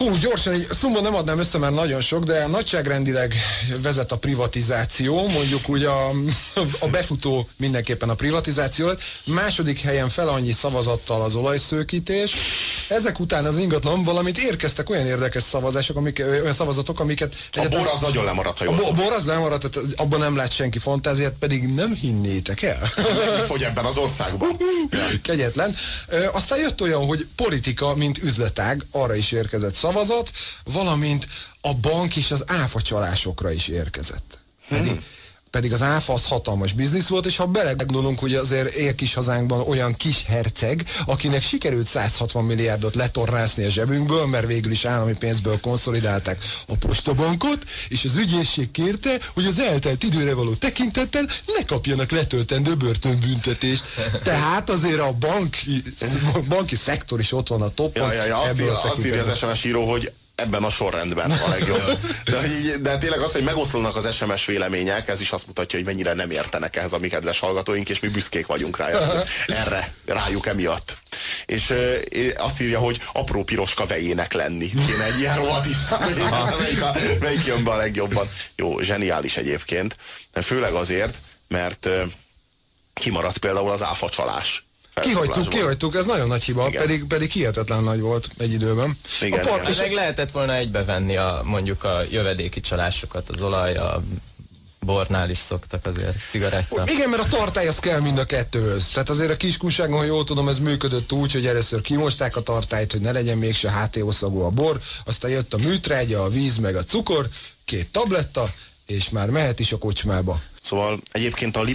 Gyorsan, egy szumma nem adnám össze, mert nagyon sok, de nagyságrendileg vezet a privatizáció, mondjuk úgy a befutó mindenképpen a privatizáció lett. Második helyen fel annyi szavazattal az olajszőkítés. Ezek után az ingatlan, valamint érkeztek olyan érdekes szavazások, olyan szavazatok, amiket... A bor az nagyon lemaradt, ha jól A bor az lemaradt, tehát abban nem lát senki fantáziát, pedig nem hinnétek el. Hogy ebben az országban. Kegyetlen. Aztán jött olyan, hogy politika, mint üzletág, arra is érkezett szavazat, valamint a bank és az áfa csalásokra is érkezett. Pedig az áfa az hatalmas biznisz volt, és ha belegondolunk, hogy azért él kis hazánkban olyan kis herceg, akinek sikerült 160 milliárdot letorrászni a zsebünkből, mert végül is állami pénzből konszolidálták a postabankot, és az ügyészség kérte, hogy az eltelt időre való tekintettel ne kapjanak letöltendő börtönbüntetést. Tehát azért a banki szektor is ott van a toppon. Azt írja az SMS író, hogy ebben a sorrendben a legjobb. De tényleg az, hogy megoszlanak az SMS vélemények, ez is azt mutatja, hogy mennyire nem értenek ehhez a mi kedves hallgatóink, és mi büszkék vagyunk rájuk emiatt. És azt írja, hogy apró piroska vejének lenni. Kéne egy ilyen rovat is, melyik jön be a legjobban. Jó, zseniális egyébként. De főleg azért, mert kimaradt például az áfacsalás. Kihagytuk, ez nagyon nagy hiba, pedig hihetetlen nagy volt egy időben. Igen. Meg lehetett volna egybevenni mondjuk a jövedéki csalásokat, az olaj, a bornál is szoktak azért cigaretta. Igen, mert a tartály az kell mind a kettőhöz. Tehát azért a Kiskunságon, ha jól tudom, ez működött úgy, hogy először kimosták a tartályt, hogy ne legyen mégse HTO szagú a bor, aztán jött a műtrágya, a víz meg a cukor, 2 tabletta, és már mehet is a kocsmába. Szóval egyébként a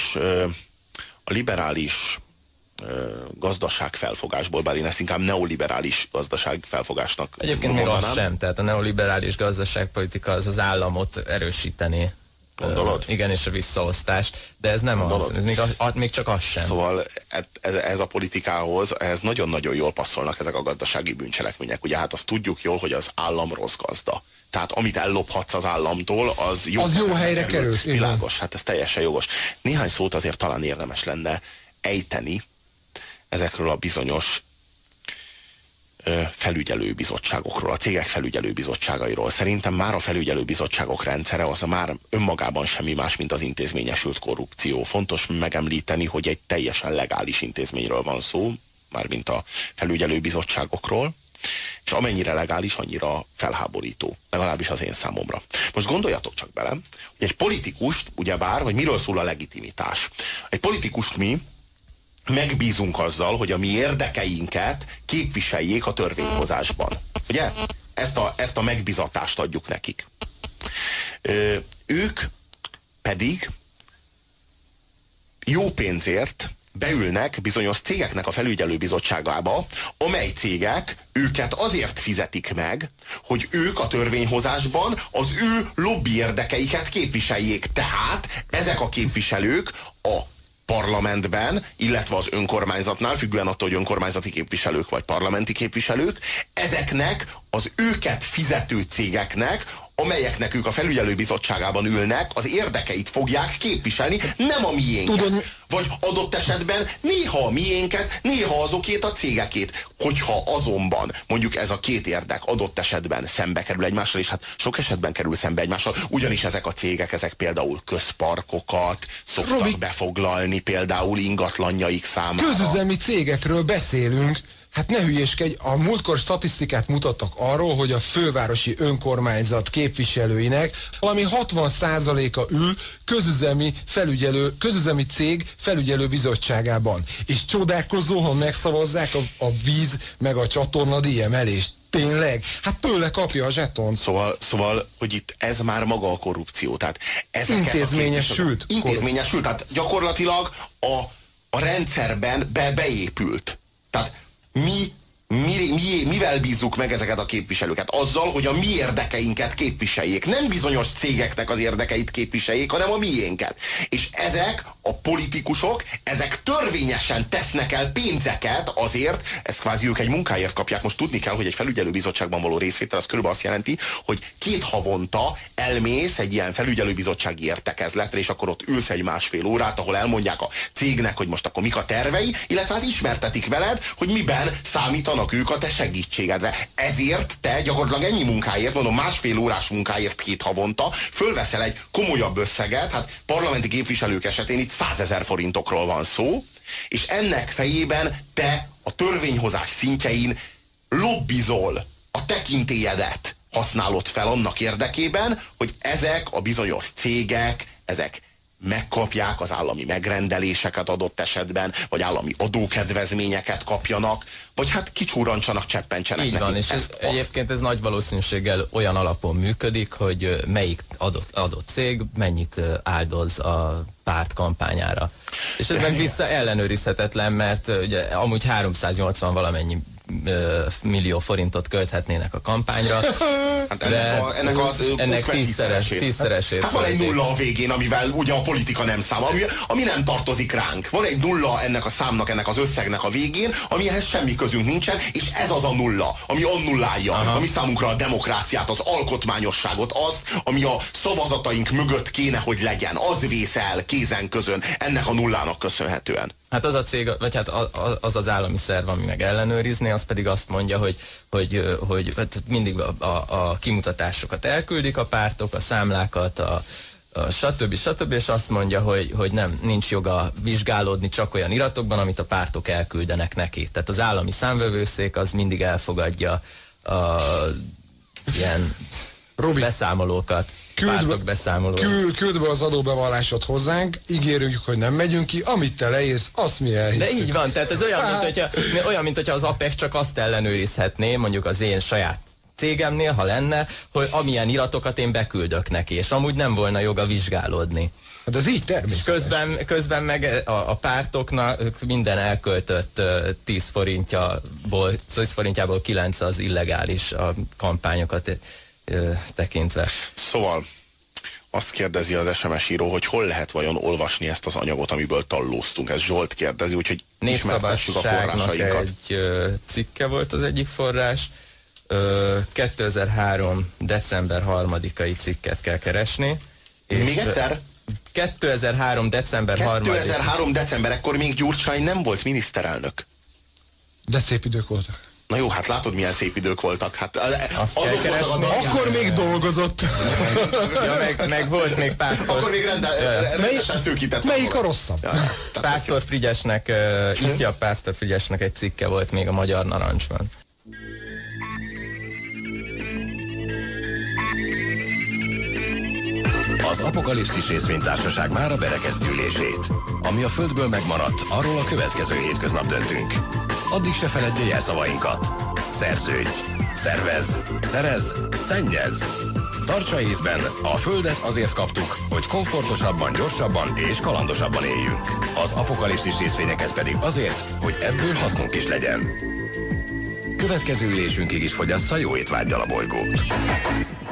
liberális gazdaságfelfogásból, bár én ezt inkább neoliberális gazdaságfelfogásnak egyébként még az sem, tehát a neoliberális gazdaságpolitika az államot erősíteni. Gondolod? Igen, és a visszaosztást, de ez nem az, ez még csak az sem. Szóval ez a politikához, ehhez nagyon-nagyon jól passzolnak ezek a gazdasági bűncselekmények. Ugye hát azt tudjuk jól, hogy az állam rossz gazda. Tehát amit ellophatsz az államtól, az jó helyre kerül. Világos, hát ez teljesen jogos. Néhány szót azért talán érdemes lenne ejteni ezekről a bizonyos felügyelőbizottságokról, a cégek felügyelőbizottságairól. Szerintem már a felügyelőbizottságok rendszere az már önmagában semmi más, mint az intézményesült korrupció. Fontos megemlíteni, hogy egy teljesen legális intézményről van szó, mármint a felügyelőbizottságokról, és amennyire legális, annyira felháborító. Legalábbis az én számomra. Most gondoljatok csak bele, hogy egy politikust, ugyebár, hogy miről szól a legitimitás. Egy politikust mi megbízunk azzal, hogy a mi érdekeinket képviseljék a törvényhozásban. Ugye? Ezt a megbizatást adjuk nekik. Ők pedig jó pénzért beülnek bizonyos cégeknek a felügyelőbizottságába, amely cégek őket azért fizetik meg, hogy ők a törvényhozásban az ő lobby érdekeiket képviseljék. Tehát ezek a képviselők a parlamentben, illetve az önkormányzatnál, függően attól, hogy önkormányzati képviselők vagy parlamenti képviselők, ezeknek az őket fizető cégeknek, amelyeknek ők a felügyelőbizottságában ülnek, az érdekeit fogják képviselni, nem a miénket. Tudod, vagy adott esetben néha a miénket, néha azokét a cégekét. Hogyha azonban mondjuk ez a két érdek adott esetben szembe kerül egymással, és hát sok esetben kerül szembe egymással, ugyanis ezek a cégek, ezek például közparkokat szoktak befoglalni, például ingatlanjaik számára. Közüzemi cégekről beszélünk. Hát ne hülyéskedj, a múltkor statisztikát mutattak arról, hogy a fővárosi önkormányzat képviselőinek valami 60%-a ül közüzemi cég felügyelő bizottságában. És csodálkozó, ha megszavazzák a víz meg a csatorna díjemelést. Tényleg? Hát tőle kapja a zsetont. Szóval, hogy itt ez már maga a korrupció. Tehát intézményesült. Intézményesült, tehát gyakorlatilag a rendszerben beépült. Tehát mivel bízzuk meg ezeket a képviselőket? Azzal, hogy a mi érdekeinket képviseljék. Nem bizonyos cégeknek az érdekeit képviseljék, hanem a miénket. És ezek a politikusok, ezek törvényesen tesznek el pénzeket azért, ezt kvázi ők egy munkáért kapják. Most tudni kell, hogy egy felügyelőbizottságban való részvétel az körülbelül azt jelenti, hogy 2 havonta elmész egy ilyen felügyelőbizottsági értekezletre, és akkor ott ülsz egy 1,5 órát, ahol elmondják a cégnek, hogy most akkor mik a tervei, illetve hát ismertetik veled, hogy miben számítanak várnak ők a te segítségedre. Ezért te gyakorlatilag ennyi munkáért, mondom 1,5 órás munkáért 2 havonta fölveszel egy komolyabb összeget, hát parlamenti képviselők esetén itt 100 000 forintokról van szó, és ennek fejében te a törvényhozás szintjein lobbizol, a tekintélyedet használod fel annak érdekében, hogy ezek a bizonyos cégek, ezek megkapják az állami megrendeléseket adott esetben, vagy állami adókedvezményeket kapjanak, vagy hát kicsúrancsanak, cseppentsenek. Így van, és egyébként ez nagy valószínűséggel olyan alapon működik, hogy melyik adott cég mennyit áldoz a párt kampányára. És ez meg vissza ellenőrizhetetlen, mert ugye amúgy 380 valamennyi millió forintot költhetnének a kampányra. Hát ennek tízszeresét. Hát van egy nulla a végén, amivel ugye a politika nem számol, ami nem tartozik ránk. Van egy nulla ennek a számnak, ennek az összegnek a végén, amihez semmi közünk nincsen, és ez az a nulla, ami annullálja, ami számunkra a demokráciát, az alkotmányosságot, azt, ami a szavazataink mögött kéne, hogy legyen. Az vész el kézen közön ennek a nullának köszönhetően. Hát az a cég, vagy hát az az állami szerv, ami meg ellenőrizni, az pedig azt mondja, hogy hát mindig a kimutatásokat elküldik a pártok, a számlákat, stb. És azt mondja, hogy nincs joga vizsgálódni csak olyan iratokban, amit a pártok elküldenek neki. Tehát az állami számvevőszék az mindig elfogadja ilyen beszámolókat. Küld be az adóbevallásod hozzánk, ígérünk, hogy nem megyünk ki, amit te leírsz, azt mi elhiszünk. De így van, tehát ez olyan, mint hogyha az APEC csak azt ellenőrizhetné, mondjuk az én saját cégemnél, ha lenne, hogy amilyen iratokat én beküldök neki, és amúgy nem volna joga vizsgálódni. Hát ez így természetes. Közben meg a pártoknak minden elköltött 10 forintjából 9 az illegális a kampányokat tekintve. Szóval azt kérdezi az SMS író, hogy hol lehet vajon olvasni ezt az anyagot, amiből tallóztunk. Ez Zsolt kérdezi, úgyhogy ismertessük a forrásainkat. Egy cikke volt az egyik forrás. 2003. december 3-ai cikket kell keresni. Még egyszer? 2003. december 3. 2003. december, ekkor még Gyurcsány nem volt miniszterelnök. De szép idők voltak. Na jó, hát látod, milyen szép idők voltak. Hát akkor még dolgozott. Ja, meg volt még Pásztor. Akkor még rendesen szőkített. Melyik a rosszabb? Ja, Pásztor Frigyesnek, ifjabb Pásztor Frigyesnek egy cikke volt még a Magyar Narancsban. Az Apokalipszis részvénytársaság mára berekezti ülését. Ami a Földből megmaradt, arról a következő hétköznap döntünk. Addig se feledje jelszavainkat. Szerződj, szervez, szerez, szennyez. Tartsa észben, a Földet azért kaptuk, hogy komfortosabban, gyorsabban és kalandosabban éljünk. Az Apokalipszis részvényeket pedig azért, hogy ebből hasznunk is legyen. Következő ülésünkig is fogyassza jó étvággyal a bolygót.